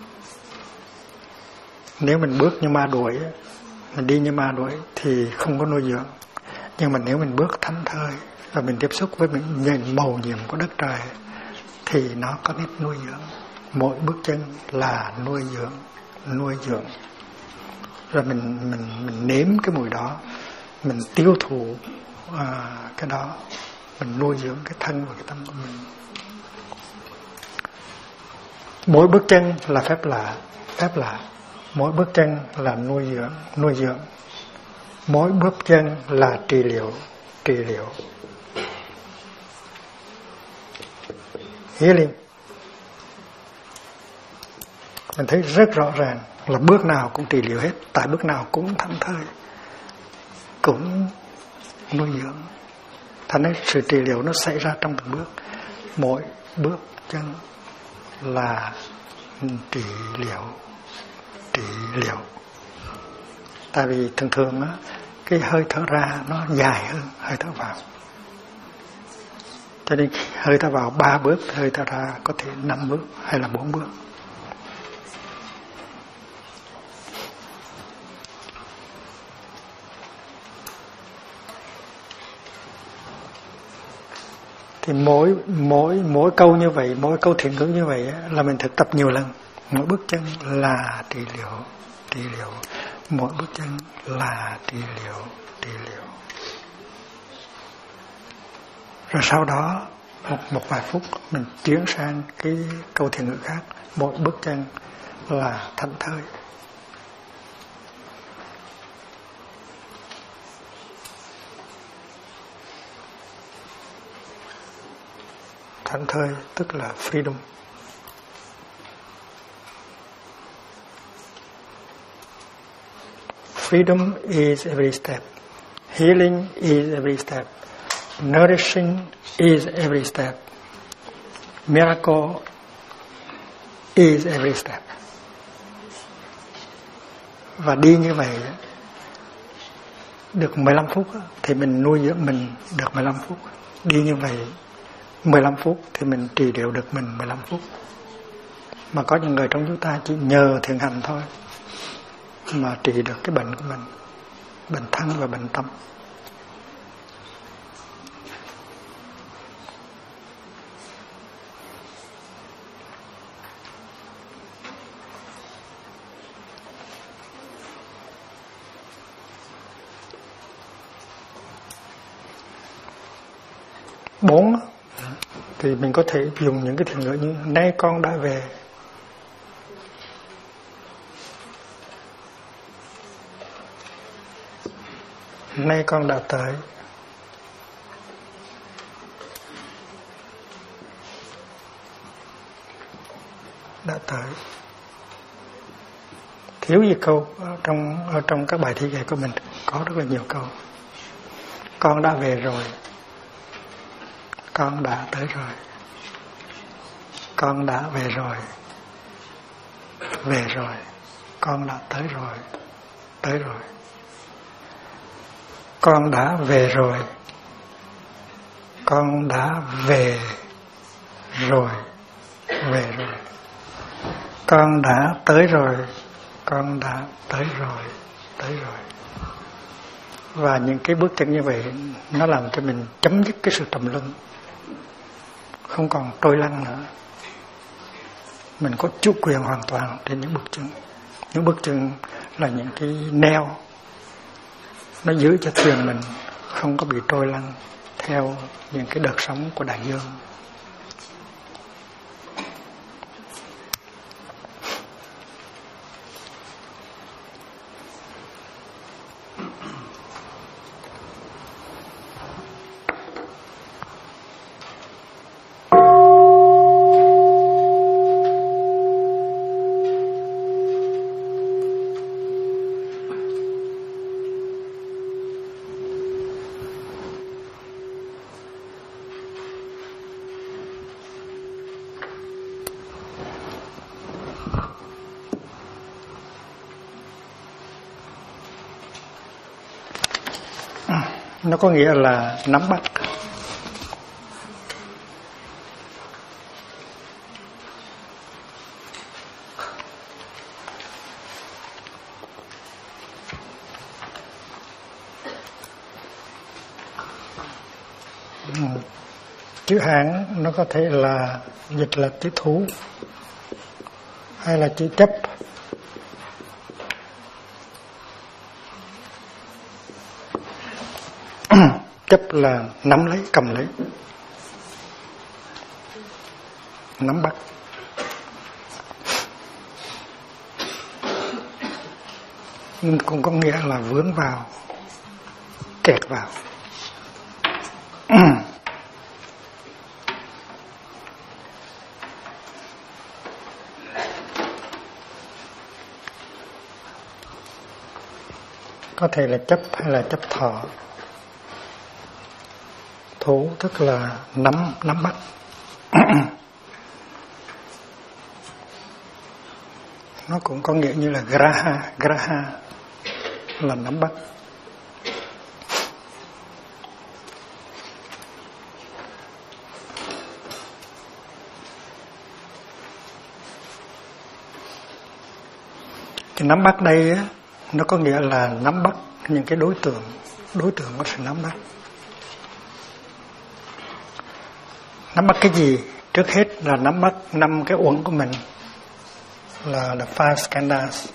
Speaker 1: Nếu mình bước như ma đuổi, mình đi như ma đuổi thì không có nuôi dưỡng. Nhưng mà nếu mình bước thảnh thơi và mình tiếp xúc với những màu nhiệm của đất trời thì nó có nét nuôi dưỡng. Mỗi bước chân là nuôi dưỡng. Rồi mình nếm cái mùi đó, mình tiêu thụ cái đó, mình nuôi dưỡng cái thân và cái tâm của mình. Mỗi bước chân là phép lạ. Mỗi bước chân là nuôi dưỡng. Mỗi bước chân là trị liệu. Healing. Mình thấy rất rõ ràng là bước nào cũng trị liệu hết, tại bước nào cũng thảnh thơi, cũng nuôi dưỡng. Thành nên sự trị liệu nó xảy ra trong từng bước. Mỗi bước chân là trị liệu. Tại vì thường á, cái hơi thở ra nó dài hơn hơi thở vào. Cho nên hơi thở vào 3 bước, hơi thở ra có thể 5 bước hay là 4 bước. Thì mỗi câu như vậy, mỗi câu thiện ngữ như vậy là mình thực tập nhiều lần. Mỗi bước chân là trị liệu. Mỗi bước chân là trị liệu. Rồi sau đó một vài phút mình chuyển sang cái câu thiện ngữ khác. Mỗi bước chân là thảnh thơi. Thảnh thơi tức là freedom. Freedom is every step. Healing is every step. Nourishing is every step. Miracle is every step. Và đi như vậy được 15 phút thì mình nuôi dưỡng mình được 15 phút. Đi như vậy 15 phút thì mình trị liệu được mình 15 phút. Mà có những người trong chúng ta chỉ nhờ thiền hành thôi mà trị được cái bệnh của mình, bệnh thân và bệnh tâm. Bốn thì mình có thể dùng những cái thiện ngữ như nay con đã về. Nay con đã tới. Đã tới. Thiếu gì câu ở trong các bài thi dạy của mình có rất là nhiều câu. Con đã về rồi. Con đã tới rồi. Con đã về rồi. Về rồi. Con đã tới rồi. Tới rồi. Con đã về rồi. Con đã về rồi. Về rồi. Con đã tới rồi. Con đã tới rồi. Tới rồi. Và những cái bước chân như vậy nó làm cho mình chấm dứt cái sự trầm luân, không còn trôi lăn nữa. Mình có chủ quyền hoàn toàn trên những bước chân. Những bước chân là những cái neo nó giữ cho thuyền mình không có bị trôi lăn theo những cái đợt sóng của đại dương. Nó có nghĩa là nắm bắt. Chữ Hán nó có thể là dịch là chữ thú hay là chữ chấp. Chấp là nắm lấy, cầm lấy, nắm bắt. Nhưng cũng có nghĩa là vướng vào, kẹt vào. Có thể là chấp hay là chấp thọ. Thú tức là nắm bắt. Nó cũng có nghĩa như là graha là nắm bắt. Cái nắm bắt đây á, nó có nghĩa là nắm bắt những cái đối tượng có sự nắm bắt. Nắm bắt cái gì? Trước hết là nắm bắt 5 cái uẩn của mình, là the five skandhas.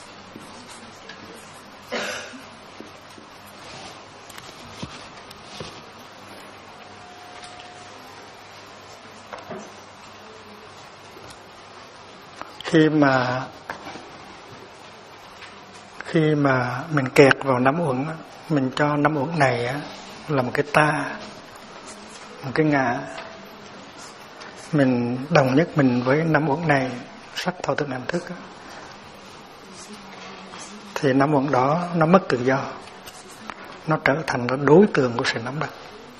Speaker 1: Khi mà mình kẹt vào 5 uẩn, mình cho 5 uẩn này là một cái ta, một cái ngã. Mình đồng nhất mình với 5 uẩn này, sắc thọ tưởng hành thức, thì 5 uẩn đó nó mất tự do, nó trở thành đối tượng của sự nắm bắt.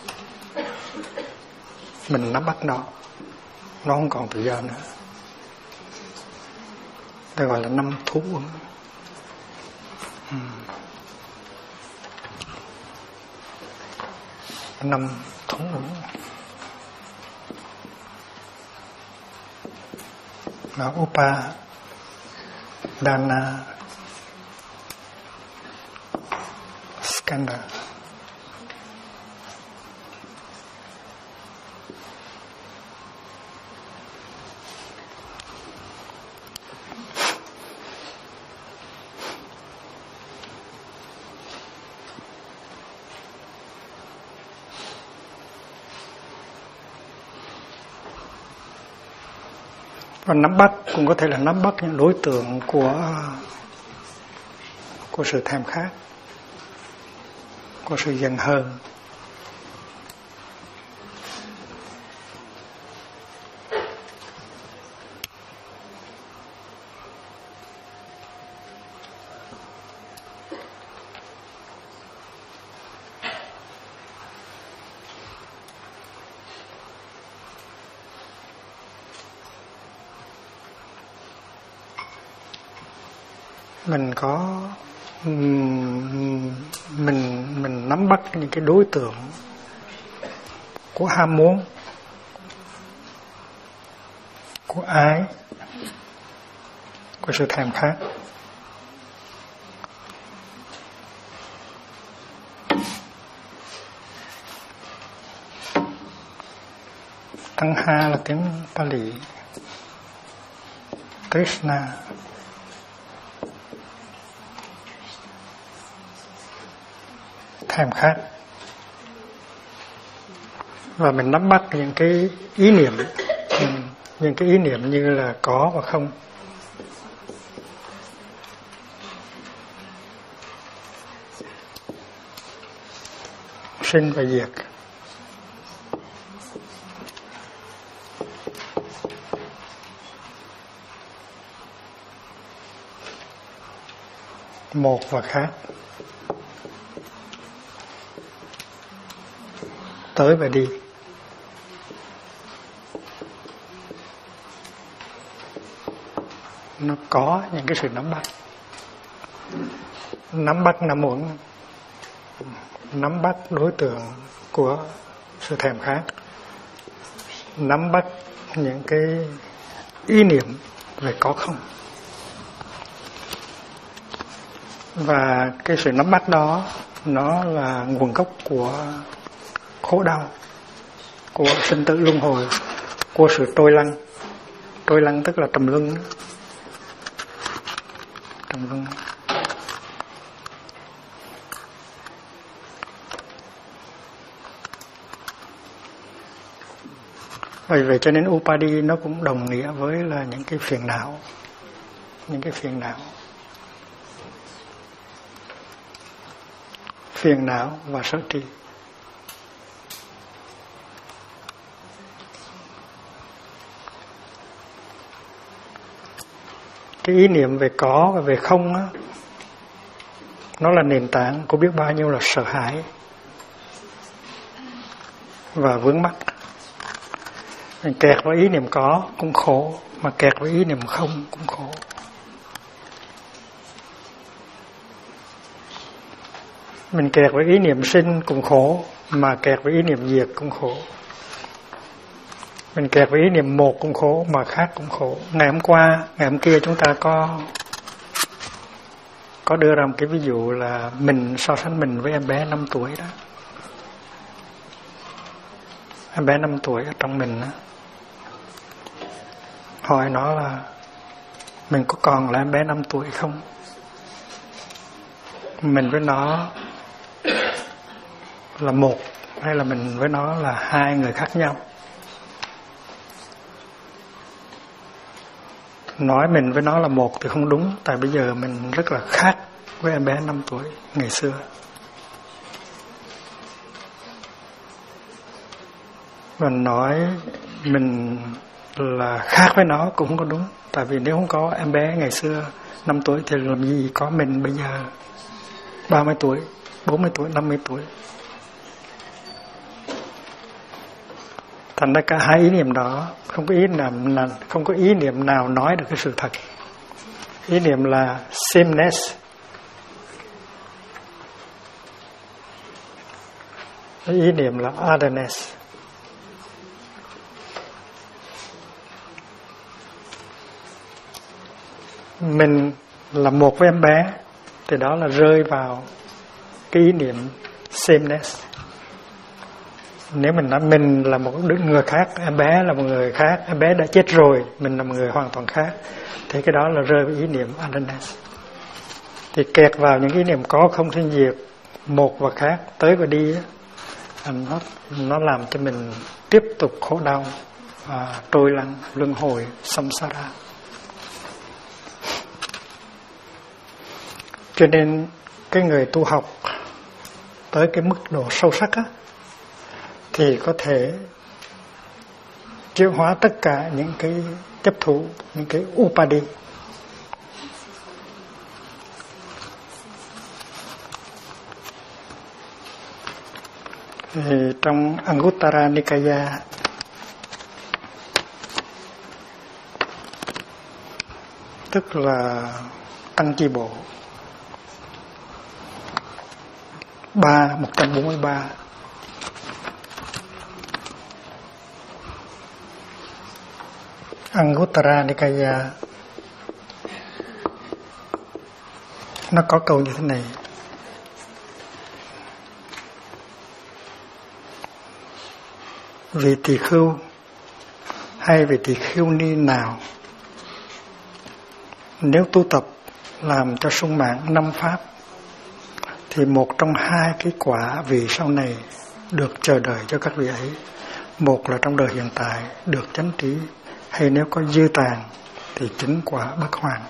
Speaker 1: Mình nắm bắt nó không còn tự do nữa. Đây gọi là 5 thú uẩn. 5 thú uẩn là Upadana Skandha. Và nắm bắt cũng có thể là nắm bắt những đối tượng của sự thèm khát, của sự giận hờn. Mình nắm bắt những cái đối tượng của ham muốn, của ái, của sự thèm khát. Tanha là tiếng Pali, Krishna thèm khát. Và mình nắm bắt những cái ý niệm, những cái ý niệm như là có và không. Sinh và diệt. Một và khác. Tới và đi. Nó có những cái sự nắm bắt. Nắm bắt nắm muốn, nắm bắt đối tượng của sự thèm khát, nắm bắt những cái ý niệm về có không. Và cái sự nắm bắt đó nó là nguồn gốc của khổ đau, của sinh tử luân hồi, của sự trôi lăn. Trôi lăn tức là trầm luân. Trầm luân. Vì vậy cho nên Upadi nó cũng đồng nghĩa với là những cái phiền não. Những cái phiền não. Phiền não và sở tri. Cái ý niệm về có và về không á, nó là nền tảng của biết bao nhiêu là sợ hãi và vướng mắc. Mình kẹt vào ý niệm có cũng khổ, mà kẹt vào ý niệm không cũng khổ. Mình kẹt với ý niệm sinh cũng khổ, mà kẹt với ý niệm diệt cũng khổ. Mình kẹt với ý niệm một cũng khổ, mà khác cũng khổ. Ngày hôm qua, ngày hôm kia chúng ta có đưa ra một cái ví dụ là mình so sánh mình với em bé 5 tuổi đó. Em bé 5 tuổi ở trong mình đó. Hỏi nó là mình có còn là em bé 5 tuổi không? Mình với nó là một, hay là mình với nó là hai người khác nhau? Nói mình với nó là một thì không đúng, tại bây giờ mình rất là khác với em bé 5 tuổi ngày xưa. Mình nói mình là khác với nó cũng không có đúng, tại vì nếu không có em bé ngày xưa 5 tuổi thì làm gì có mình bây giờ 30 tuổi, 40 tuổi, 50 tuổi. Thành ra cả hai ý niệm đó không có ý niệm nào nói được cái sự thật. Ý niệm là sameness, ý niệm là otherness. Mình là một với em bé thì đó là rơi vào cái ý niệm sameness. Nếu mình nói mình là một người khác, em bé là một người khác, em bé đã chết rồi, mình là một người hoàn toàn khác, thì cái đó là rơi vào ý niệm otherness. Thì kẹt vào những ý niệm có không sinh diệt, một và khác, tới và đi, nó làm cho mình tiếp tục khổ đau và trôi lăn luân hồi samsara. Cho nên cái người tu học tới cái mức độ sâu sắc á, thì có thể chuyển hóa tất cả những cái chấp thủ, những cái upadi. Thì trong Anguttara Nikaya tức là Tăng Chi Bộ 143, Anguttara Nikaya nó có câu như thế này: vị tỳ khưu hay vị tỳ khưu ni nào nếu tu tập làm cho sung mãn 5 pháp thì một trong hai cái quả vị sau này được chờ đợi cho các vị ấy. Một là trong đời hiện tại được chánh trí, hay nếu có dư tàn thì chứng quả bất hoàn.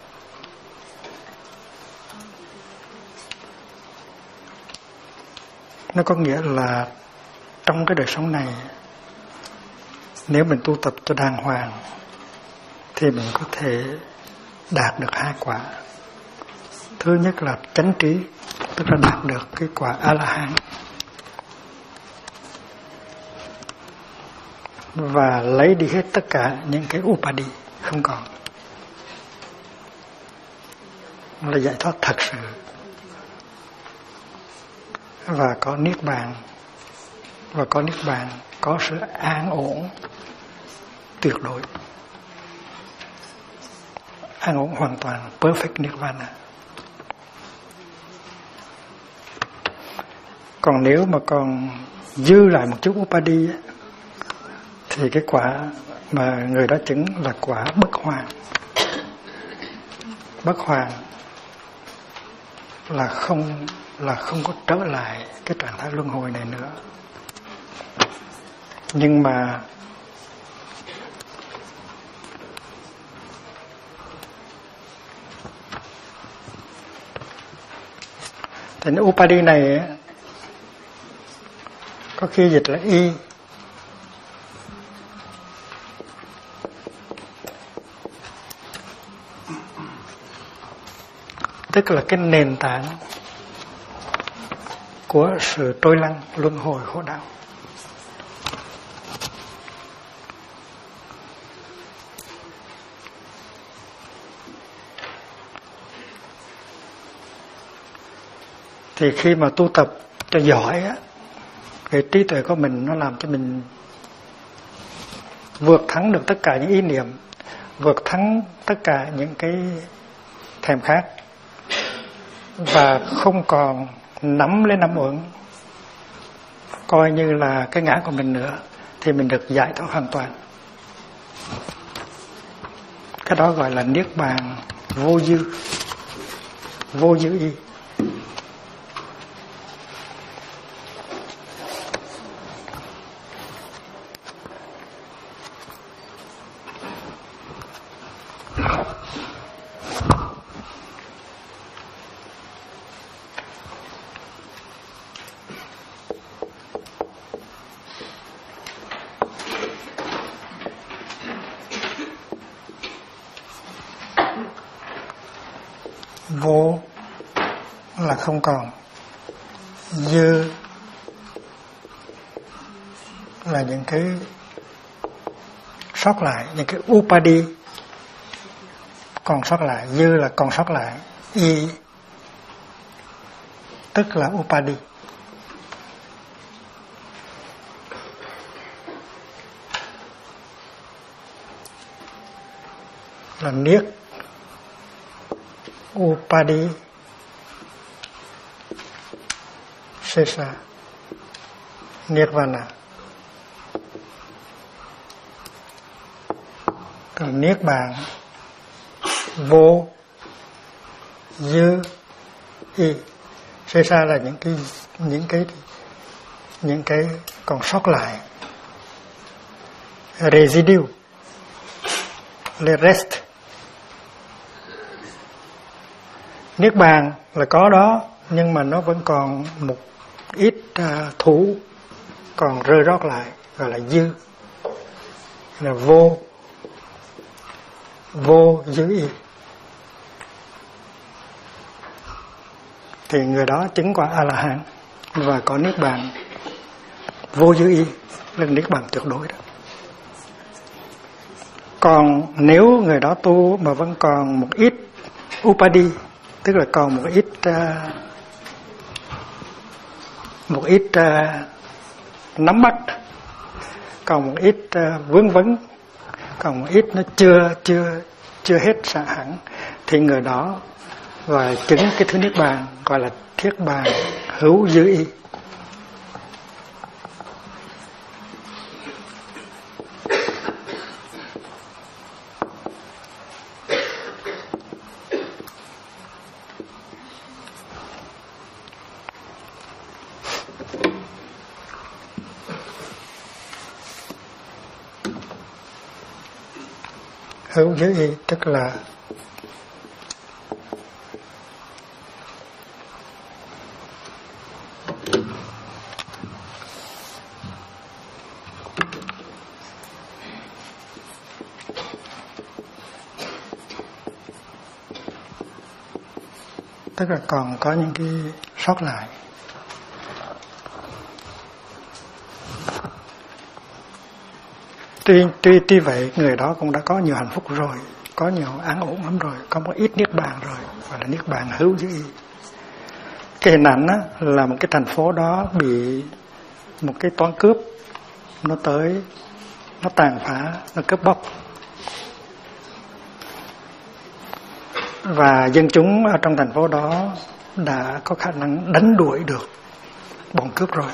Speaker 1: Nó có nghĩa là trong cái đời sống này, nếu mình tu tập cho đàng hoàng thì mình có thể đạt được hai quả. Thứ nhất là chánh trí, tức là đạt được cái quả A-la-hán, và lấy đi hết tất cả những cái upadi không còn, là giải thoát thật sự và có niết bàn. Và có niết bàn có sự an ổn tuyệt đối, an ổn hoàn toàn, perfect nirvana. Còn nếu mà còn dư lại một chút upadi thì cái quả mà người đó chứng là quả bất hoàn. Bất hoàn là không có trở lại cái trạng thái luân hồi này nữa. Nhưng mà thì upadi này có khi dịch là y, tức là cái nền tảng của sự trôi lăn luân hồi khổ đau. Thì khi mà tu tập cho giỏi á, cái trí tuệ của mình nó làm cho mình vượt thắng được tất cả những ý niệm, vượt thắng tất cả những cái thèm khát, và không còn nắm lấy năm uẩn coi như là cái ngã của mình nữa, thì mình được giải thoát hoàn toàn. Cái đó gọi là niết bàn vô dư, vô dư y. Vô là không còn, dư là những cái sót lại, những cái upadi còn sót lại, dư là còn sót lại, y tức là upadi. Là niết upadi sesa nirvana. Từ niết bàn vô dư y, sesa là những cái còn sót lại, residue, le rest. Niết bàn là có đó, nhưng mà nó vẫn còn một ít thủ còn rơi rót lại, gọi là dư, là vô dư y. Thì người đó chứng quả A-la-hán và có niết bàn vô dư y, là niết bàn tuyệt đối đó. Còn nếu người đó tu mà vẫn còn một ít upadi, tức là còn một ít nắm bắt, còn một ít vướng vấn, còn một ít nó chưa hết xả hẳn, thì người đó và chứng cái thứ niết bàn gọi là thiết bàn hữu dư y. Hữu giữ y tức là còn có những cái sót lại. Tuy vậy người đó cũng đã có nhiều hạnh phúc rồi, có nhiều an ổn lắm rồi, có một ít niết bàn rồi, gọi là niết bàn hữu giữ y. Cái hình ảnh á, là một cái thành phố đó bị một cái toán cướp nó tới, nó tàn phá, nó cướp bóc, và dân chúng ở trong thành phố đó đã có khả năng đánh đuổi được bọn cướp rồi.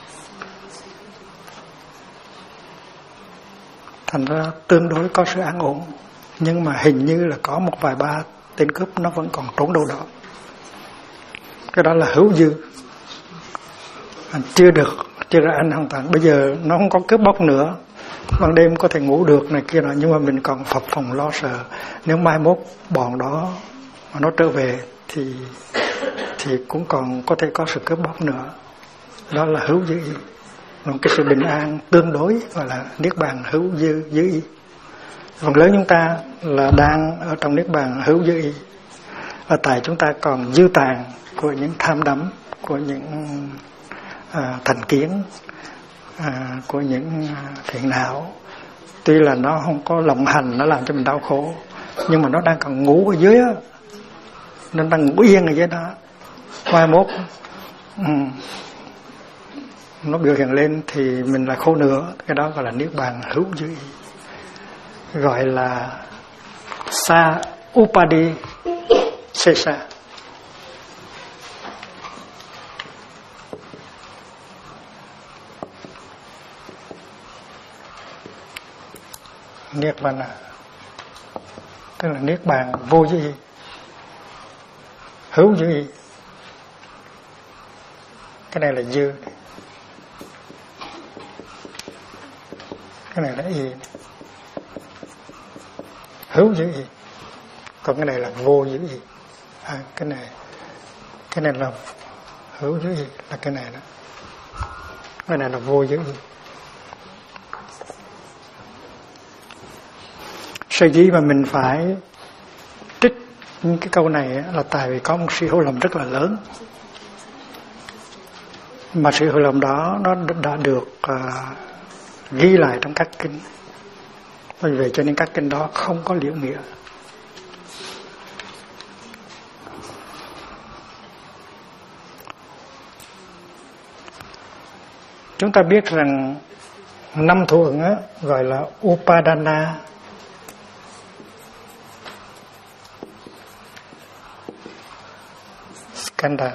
Speaker 1: Thành ra tương đối có sự an ổn, nhưng mà hình như là có một vài ba tên cướp nó vẫn còn trốn đâu đó. Cái đó là hữu dư, chưa được ăn hoàn toàn. Bây giờ nó không có cướp bóc nữa, ban đêm có thể ngủ được này kia nọ, nhưng mà mình còn phập phồng lo sợ. Nếu mai mốt bọn đó mà nó trở về thì cũng còn có thể có sự cướp bóc nữa. Đó là hữu dư y, một cái sự bình an tương đối, gọi là niết bàn hữu dư y. Phần lớn chúng ta là đang ở trong niết bàn hữu dư y, và tại chúng ta còn dư tàn của những tham đắm, của những thành kiến, của những phiền não. Tuy là nó không có lộng hành, nó làm cho mình đau khổ, nhưng mà nó đang còn ngủ ở dưới á, nó đang ngủ yên ở dưới đó. Mai mốt nó biểu hiện lên thì mình là khổ nữa. Cái đó gọi là niết bàn hữu dư y, gọi là sa upadi sesa. Niết bàn tức là niết bàn vô dư y, hữu dư y. Cái này là dư, cái này là y, hữu dư y. Còn cái này là vô dư y. Cái này là hữu dư y, là cái này đó. Cái này là vô dư y. Sở dĩ mà mình phải trích những cái câu này là tại vì có một sự hiểu lầm rất là lớn, mà sự hiểu lầm đó nó đã được ghi lại trong các kinh. Bởi vậy cho nên các kinh đó không có liễu nghĩa. Chúng ta biết rằng 5 thuận gọi là Upadana, Skanda.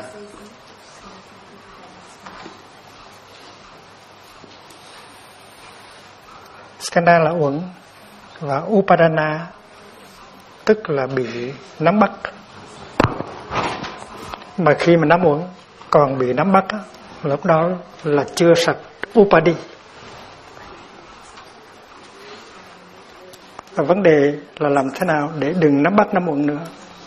Speaker 1: Skanda là uẩn, và Upadana tức là bị nắm bắt. Mà khi mà nắm uẩn còn bị nắm bắt, lúc đó là chưa sạch Upadi. Và vấn đề là làm thế nào để đừng nắm bắt nắm uẩn nữa,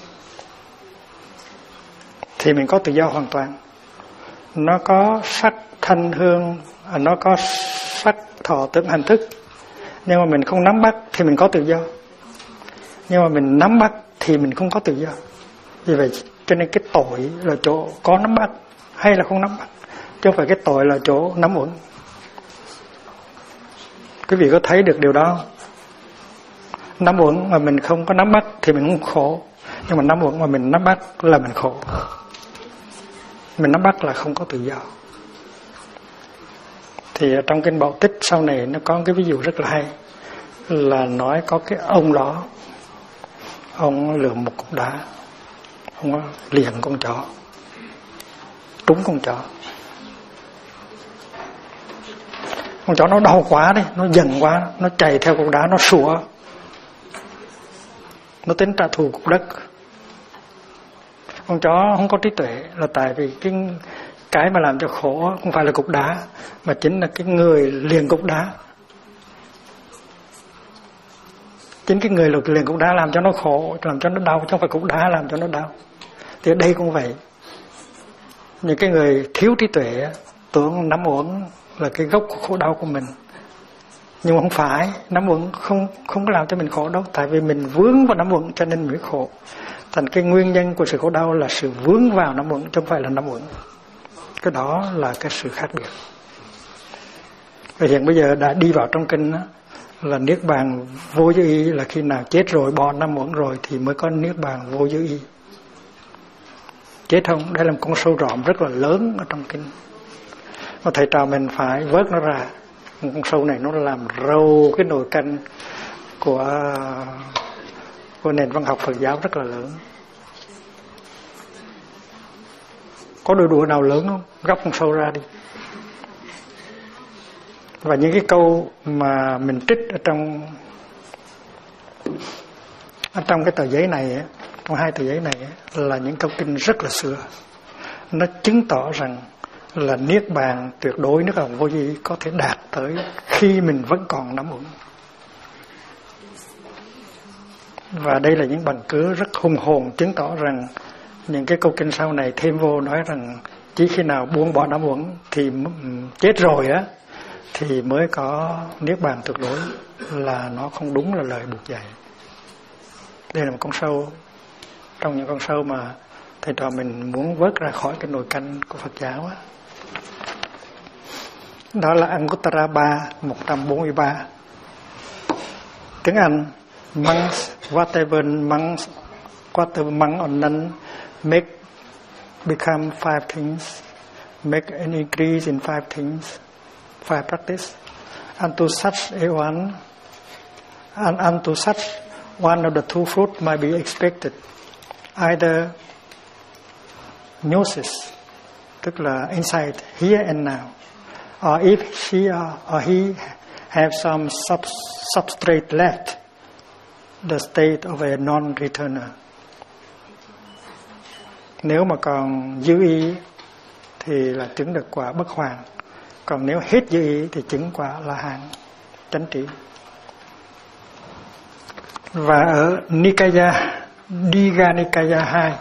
Speaker 1: thì mình có tự do hoàn toàn. Nó có sắc thanh hương, nó có sắc thọ tưởng hành thức, nhưng mà mình không nắm bắt thì mình có tự do. Nhưng mà mình nắm bắt thì mình không có tự do. Vì vậy cho nên cái tội là chỗ có nắm bắt hay là không nắm bắt, chứ không phải cái tội là chỗ nắm uẩn. Quý vị có thấy được điều đó? Nắm uẩn mà mình không có nắm bắt thì mình không khổ, nhưng mà nắm uẩn mà mình nắm bắt là mình khổ. Mình nắm bắt là không có tự do. Thì trong kinh Bảo Tích sau này nó có cái ví dụ rất là hay, là nói có cái ông đó, ông lượm một cục đá, ông liền con chó, trúng con chó. Con chó nó đau quá đấy, nó giận quá, nó chạy theo cục đá, nó sủa, nó tính trả thù cục đất. Con chó không có trí tuệ là tại vì cái mà làm cho khổ không phải là cục đá, mà chính là cái người liền cục đá. Chính cái người luyện cục đá làm cho nó khổ, làm cho nó đau, chứ không phải cục đá làm cho nó đau. Thì ở đây cũng vậy. Những cái người thiếu trí tuệ tưởng nắm uẩn là cái gốc của khổ đau của mình. Nhưng mà không phải, nắm uẩn không có làm cho mình khổ đâu. Tại vì mình vướng vào nắm uẩn cho nên mới khổ. Thành cái nguyên nhân của sự khổ đau là sự vướng vào nắm uẩn, chứ không phải là nắm uẩn. Cái đó là cái sự khác biệt. Và hiện bây giờ đã đi vào trong kinh đó, là niết bàn vô giới y là khi nào chết rồi, bỏ nắm uẩn rồi thì mới có niết bàn vô giới y. Chết không? Đây là một con sâu rọm rất là lớn ở trong kinh. Mà thầy trò mình phải vớt nó ra. Con sâu này nó làm râu cái nồi canh của nền văn học Phật giáo rất là lớn. Có đôi đũa nào lớn không? Gắp con sâu ra đi. Và những cái câu mà mình trích ở trong cái tờ giấy này, trong 2 tờ giấy này là những câu kinh rất là xưa. Nó chứng tỏ rằng là niết bàn tuyệt đối, niết bàn vô vi có thể đạt tới khi mình vẫn còn nắm uẩn. Và đây là những bằng cứ rất hùng hồn chứng tỏ rằng những cái câu kinh sau này thêm vô nói rằng chỉ khi nào buông bỏ nắm uẩn thì chết rồi á thì mới có niết bàn tuyệt đối, là nó không đúng là lời buộc dạy. Đây là một con sâu trong những con sâu mà thầy trò mình muốn vớt ra khỏi cái nồi canh của Phật giáo á. Đó là Anguttara 3 143. Tiếng Anh: monks, whatever monk or nun make become 5 things, make an increase in 5 things, 5 practice. Unto such one of the 2 fruits might be expected, either gnosis, tức là insight here and now, or if she or he have some substrate left, the state of a non-returner. Nếu mà còn dư y thì là chứng được quả bất hoàn, còn nếu hết dư y thì chứng quả La Hán chánh trị. Và ở Nikaya, Digha Nikaya 2,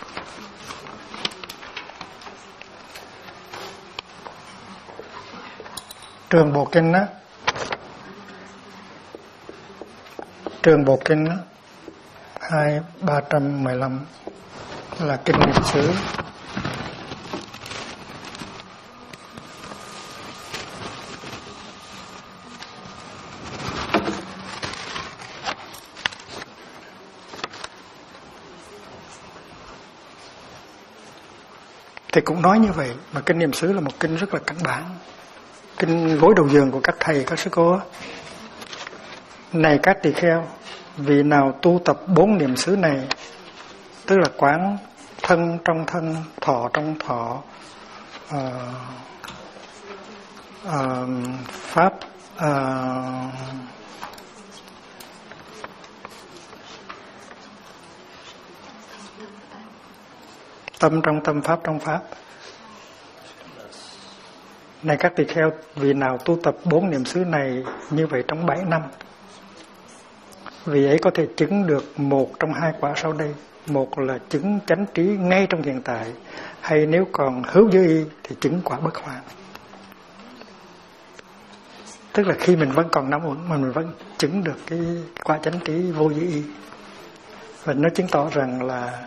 Speaker 1: Trường Bộ Kinh á, Trường Bộ Kinh á 2315 là kinh niệm xứ. Thì cũng nói như vậy, mà kinh niệm xứ là một kinh rất là căn bản, kinh gối đầu giường của các thầy các sư cô. Này các tỳ kheo, vì nào tu tập 4 niệm xứ này, tức là quán thân trong thân, thọ trong thọ, pháp tâm trong tâm, pháp trong pháp. Này các tỳ kheo, vì nào tu tập 4 niệm xứ này như vậy trong 7 năm, vì ấy có thể chứng được một trong 2 quả sau đây. Một là chứng chánh trí ngay trong hiện tại, hay nếu còn hữu dư y thì chứng quả bất hoàn. Tức là khi mình vẫn còn nắm uẩn mà mình vẫn chứng được cái quả chánh trí vô dư y. Và nó chứng tỏ rằng là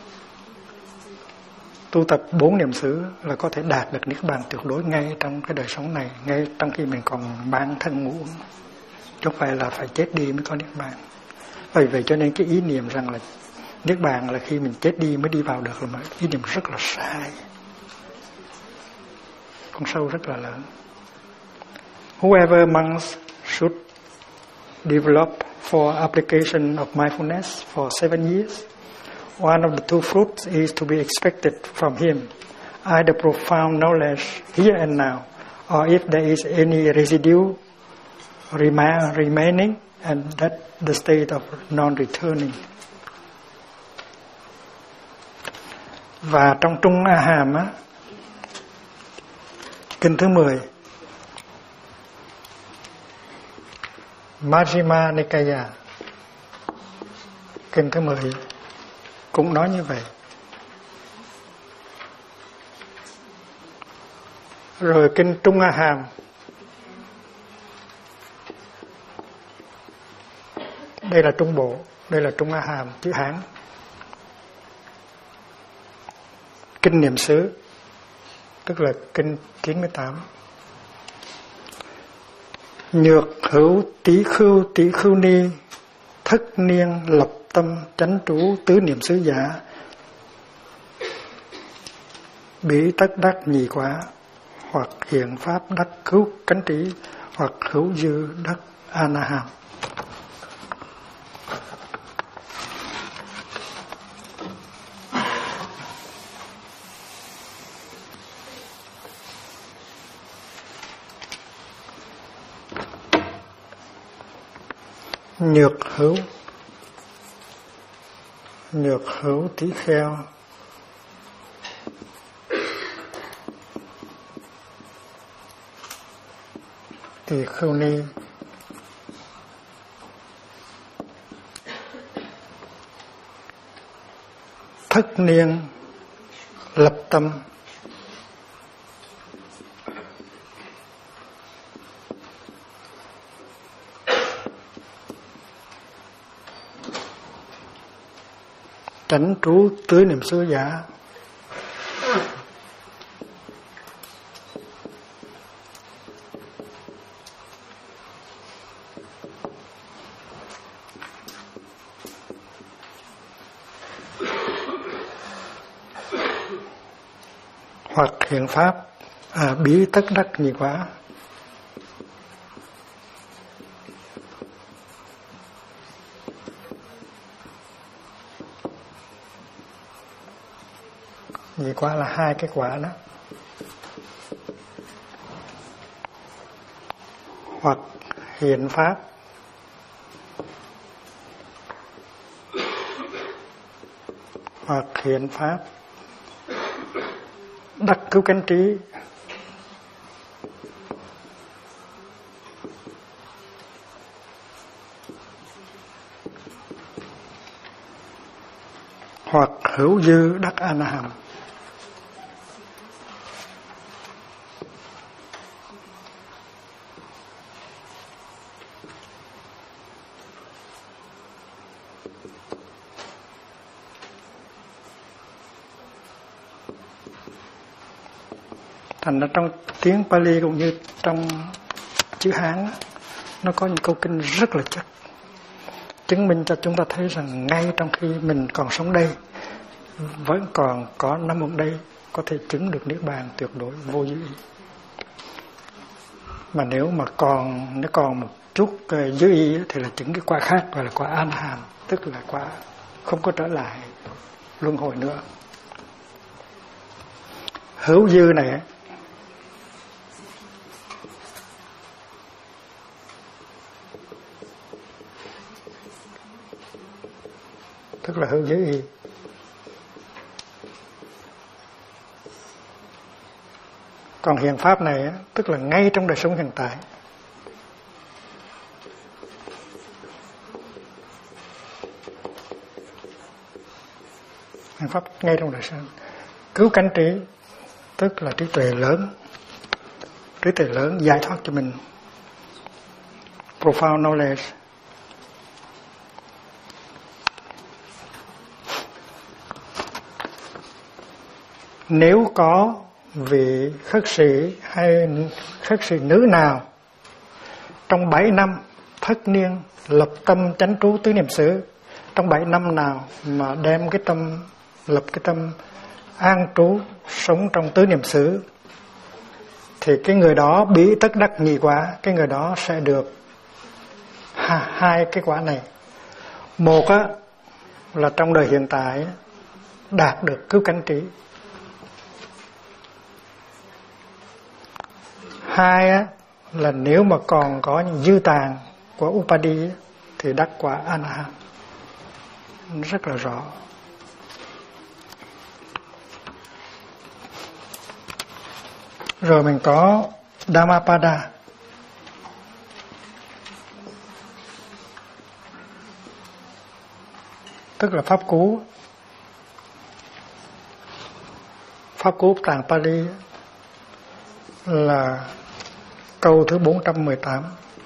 Speaker 1: tu tập 4 niệm xứ là có thể đạt được niết bàn tuyệt đối ngay trong cái đời sống này, ngay trong khi mình còn mang thân ngũ, chứ không phải là phải chết đi mới có niết bàn. Vì vậy cho nên cái ý niệm rằng là niết bàn là khi mình chết đi mới đi vào được là một ý niệm rất là sai, con sâu rất là lớn. Whoever monks should develop for application of mindfulness for 7 years, one of the 2 fruits is to be expected from him, either profound knowledge here and now, or if there is any residue remaining, and that the state of non-returning. Và trong Trung A Hàm á, kinh thứ 10, Majjhima Nikaya, kinh thứ 10 cũng nói như vậy. Rồi kinh Trung A Hàm, đây là Trung Bộ, đây là Trung A Hàm chữ Hán. Kinh Niệm xứ, tức là kinh 98. Nhược hữu tỷ khưu ni, thất niên lập tâm chánh trú tứ niệm xứ giả, bỉ tất đắc nhị quả, hoặc hiện pháp đắc cứu cánh trí, hoặc hữu dư đắc a na hàm. Nhược hữu tỷ kheo, tỷ khưu ni, thất niên lập tâm chánh trú tứ niệm xứ giả. Hoặc hiện pháp bí tất đắc nhị quả. Nhị quả là hai cái quả đó. Hoặc hiện pháp đắc cứu cánh trí, hoặc hữu dư đắc a na hàm. Thành ra trong tiếng Pali cũng như trong chữ Hán, nó có những câu kinh rất là chắc, chứng minh cho chúng ta thấy rằng ngay trong khi mình còn sống đây, vẫn còn có năm ở đây có thể chứng được niết bàn tuyệt đối vô dư ý. Mà nếu mà còn một chút dư ý thì là chứng cái quả khác, gọi là quả an hàm, tức là quả không có trở lại luân hồi nữa. Hữu dư này tức là hữu dư ý. Còn hiện pháp này tức là ngay trong đời sống hiện tại. Hiện pháp ngay trong đời sống. Cứu cánh trí tức là trí tuệ lớn giải thoát cho mình. Profound knowledge. Nếu có vị khất sĩ hay khất sĩ nữ nào trong 7 năm thất niên lập tâm chánh trú tứ niệm xứ, trong 7 năm nào mà đem cái tâm, lập cái tâm an trú sống trong tứ niệm xứ, thì cái người đó bí tất đắc nhị quả. Cái người đó sẽ được hai cái quả này. Một là trong đời hiện tại đạt được cứu cánh trí. Hai là nếu mà còn có những dư tàn của Upadi thì đắc quả A-na-hàm. Rất là rõ. Rồi mình có Dhammapada. tức là pháp cú. Pháp cú tràng Pali là câu thứ 418.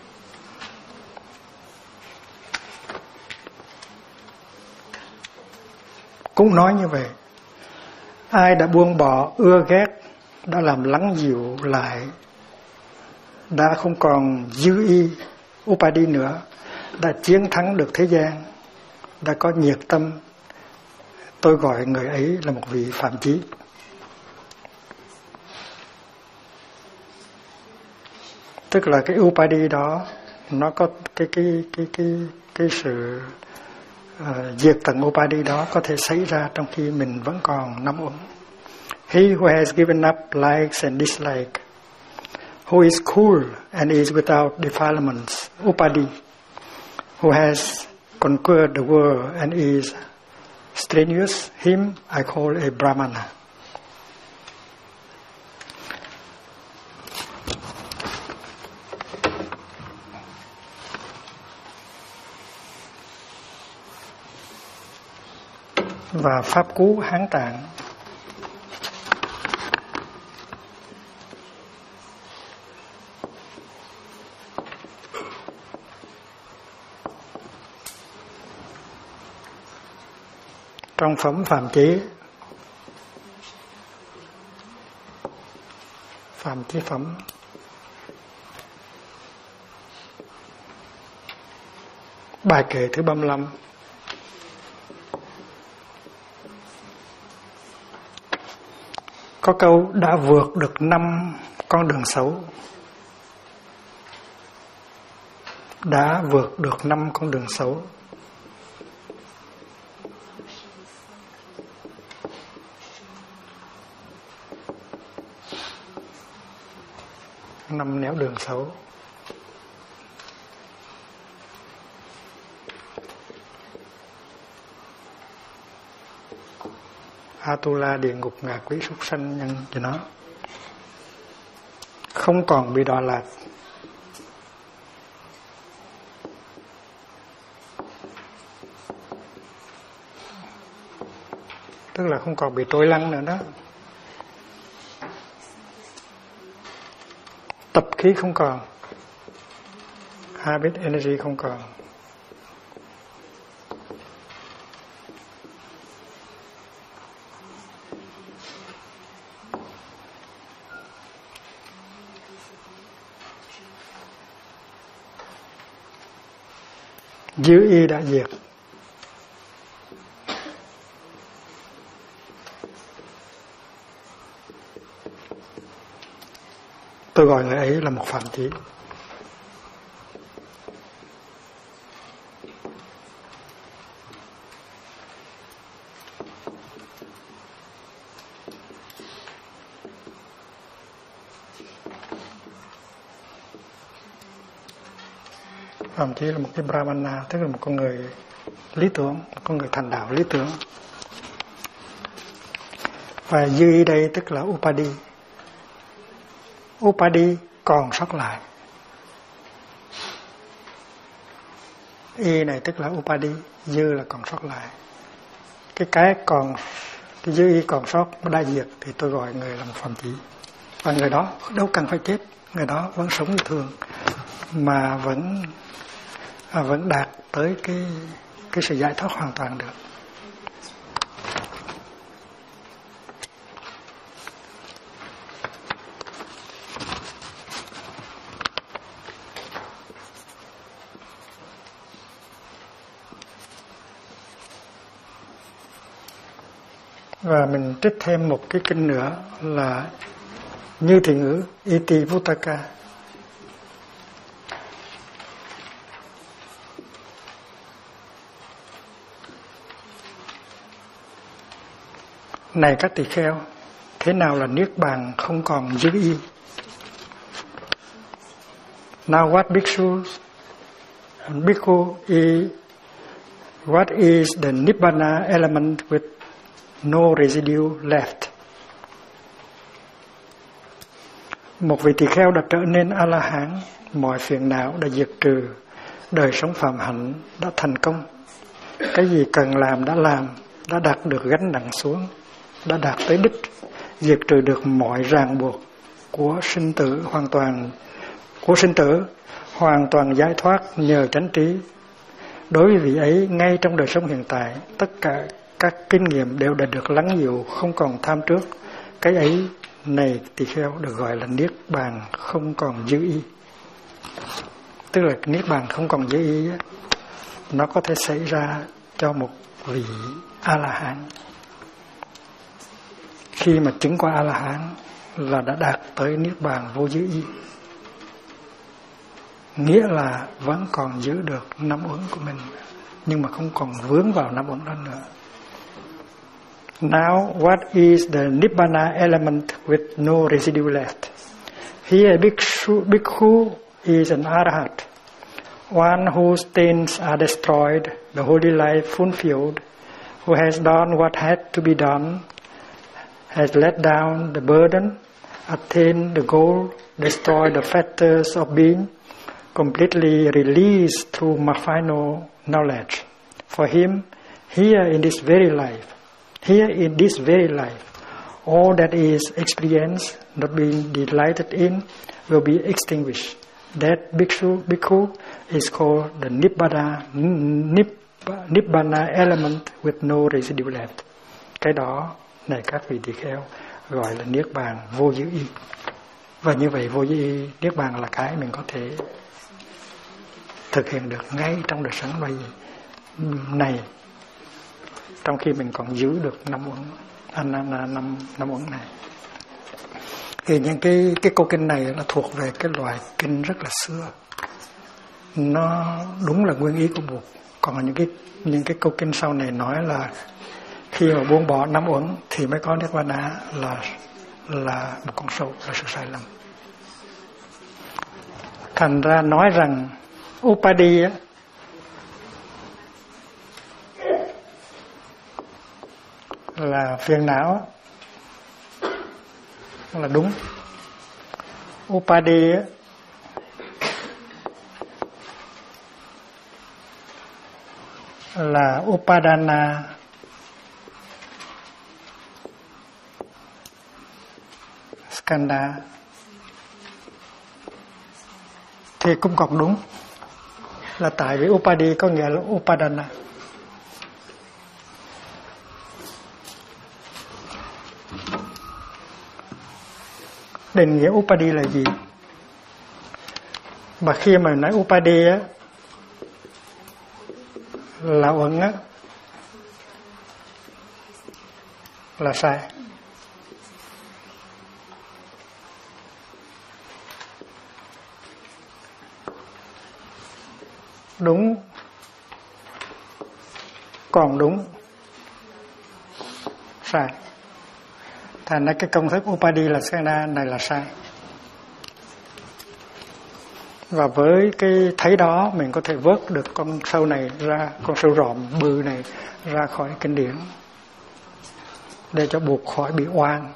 Speaker 1: Cũng nói như vậy. Ai đã buông bỏ ưa ghét, đã làm lắng dịu lại, đã không còn dư y upadi nữa, đã chiến thắng được thế gian, đã có nhiệt tâm, tôi gọi người ấy là một vị phạm chí. Tức là cái upadi đó nó có cái sự diệt tận upadi đó có thể xảy ra trong khi mình vẫn còn nắm uẩn. He who has given up likes and dislikes, who is cool and is without defilements, upadi, who has conquered the world and is strenuous, him I call a brahmana. Và pháp cú Hán Tạng. Trong phẩm Phạm Chí, Phạm Chí phẩm, bài kệ thứ 35, có câu đã vượt được 5 con đường xấu. Đã vượt được 5 con đường xấu. Năm nẻo đường xấu. Atula, địa ngục, ngạ quỷ, súc sanh, nhân cho nó không còn bị đọa lạc. Tức là không còn bị trôi lăn nữa đó. Tập khí không còn, habit energy không còn. Dư y đã diệt. Tôi gọi người ấy là một phạm chí. Phạm chí là một cái brahmana, tức là một con người lý tưởng, một con người thành đạo lý tưởng. Và dư y đây tức là upadi. Upadi còn sót lại. Y này tức là upadi, dư là còn sót lại. Cái dư y còn sót đã diệt thì tôi gọi người là một phạm chí. Và người đó đâu cần phải chết, người đó vẫn sống như thường mà vẫn đạt tới cái sự giải thoát hoàn toàn được. Và mình trích thêm một cái kinh nữa là như thị ngữ Iti Vuttaka. Này các tỳ kheo, thế nào là niết bàn không còn dư y? Now what bhikshus and bhikkhu what is the nibbana element with no residue left? Một vị tỳ kheo đã trở nên A-la-hán, mọi phiền não đã diệt trừ, đời sống phạm hạnh đã thành công. Cái gì cần làm, đã đặt được gánh nặng xuống, đã đạt tới đích, diệt trừ được mọi ràng buộc của sinh tử, hoàn toàn giải thoát nhờ chánh trí. Đối với vị ấy, ngay trong đời sống hiện tại, tất cả các kinh nghiệm đều đã được lắng dịu, không còn tham trước. Cái ấy này tỳ kheo được gọi là niết bàn không còn dư y. Tức là niết bàn không còn dư y á, nó có thể xảy ra cho một vị A-la-hán. Khi mà chứng qua A-la-hán là đã đạt tới niết bàn vô dư y, nghĩa là vẫn còn giữ được năm uẩn của mình, nhưng mà không còn vướng vào năm uẩn đó nữa. Now, what is the Nibbana element with no residue left? Here, bhikkhu is an arhat, one whose stains are destroyed, the holy life fulfilled, who has done what had to be done, has let down the burden, attained the goal, destroyed the fetters of being, completely released through final knowledge. For him, here in this very life, all that is experienced, not being delighted in, will be extinguished. That bhikkhu is called the Nibbana element with no residue left. Cái đó, này các vị tỳ kheo, gọi là niết bàn vô dư y. Và như vậy vô dư y, niết bàn là cái mình có thể thực hiện được ngay trong đời sống này, trong khi mình còn giữ được năm uẩn này. Thì những cái câu kinh này nó thuộc về cái loại kinh rất là xưa, nó đúng là nguyên ý của Bụt. Còn những cái câu kinh sau này nói là khi mà buông bỏ năm uẩn thì mới có Nibbana là một con số, là sự sai lầm. Thành ra nói rằng Upadi là phiền não là đúng. Upadi là Upadana Skanda thì cũng còn đúng, là tại vì Upadi có nghĩa là Upadana. Định nghĩa Upadi là gì? Mà khi mà nói Upadi á, là uẩn á, là sai. Đúng, còn đúng, sai. Thành ra cái công thức Upadi là Skanda này là sai. Và với cái thấy đó mình có thể vớt được con sâu này ra, con sâu rọm bự này ra khỏi kinh điển, để cho buộc khỏi bị oan.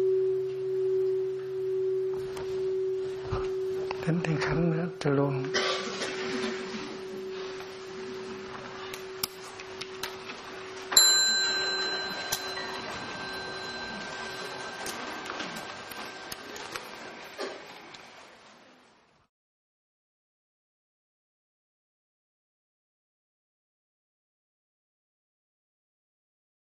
Speaker 1: Đến Thiên Khánh nữa, từ luôn.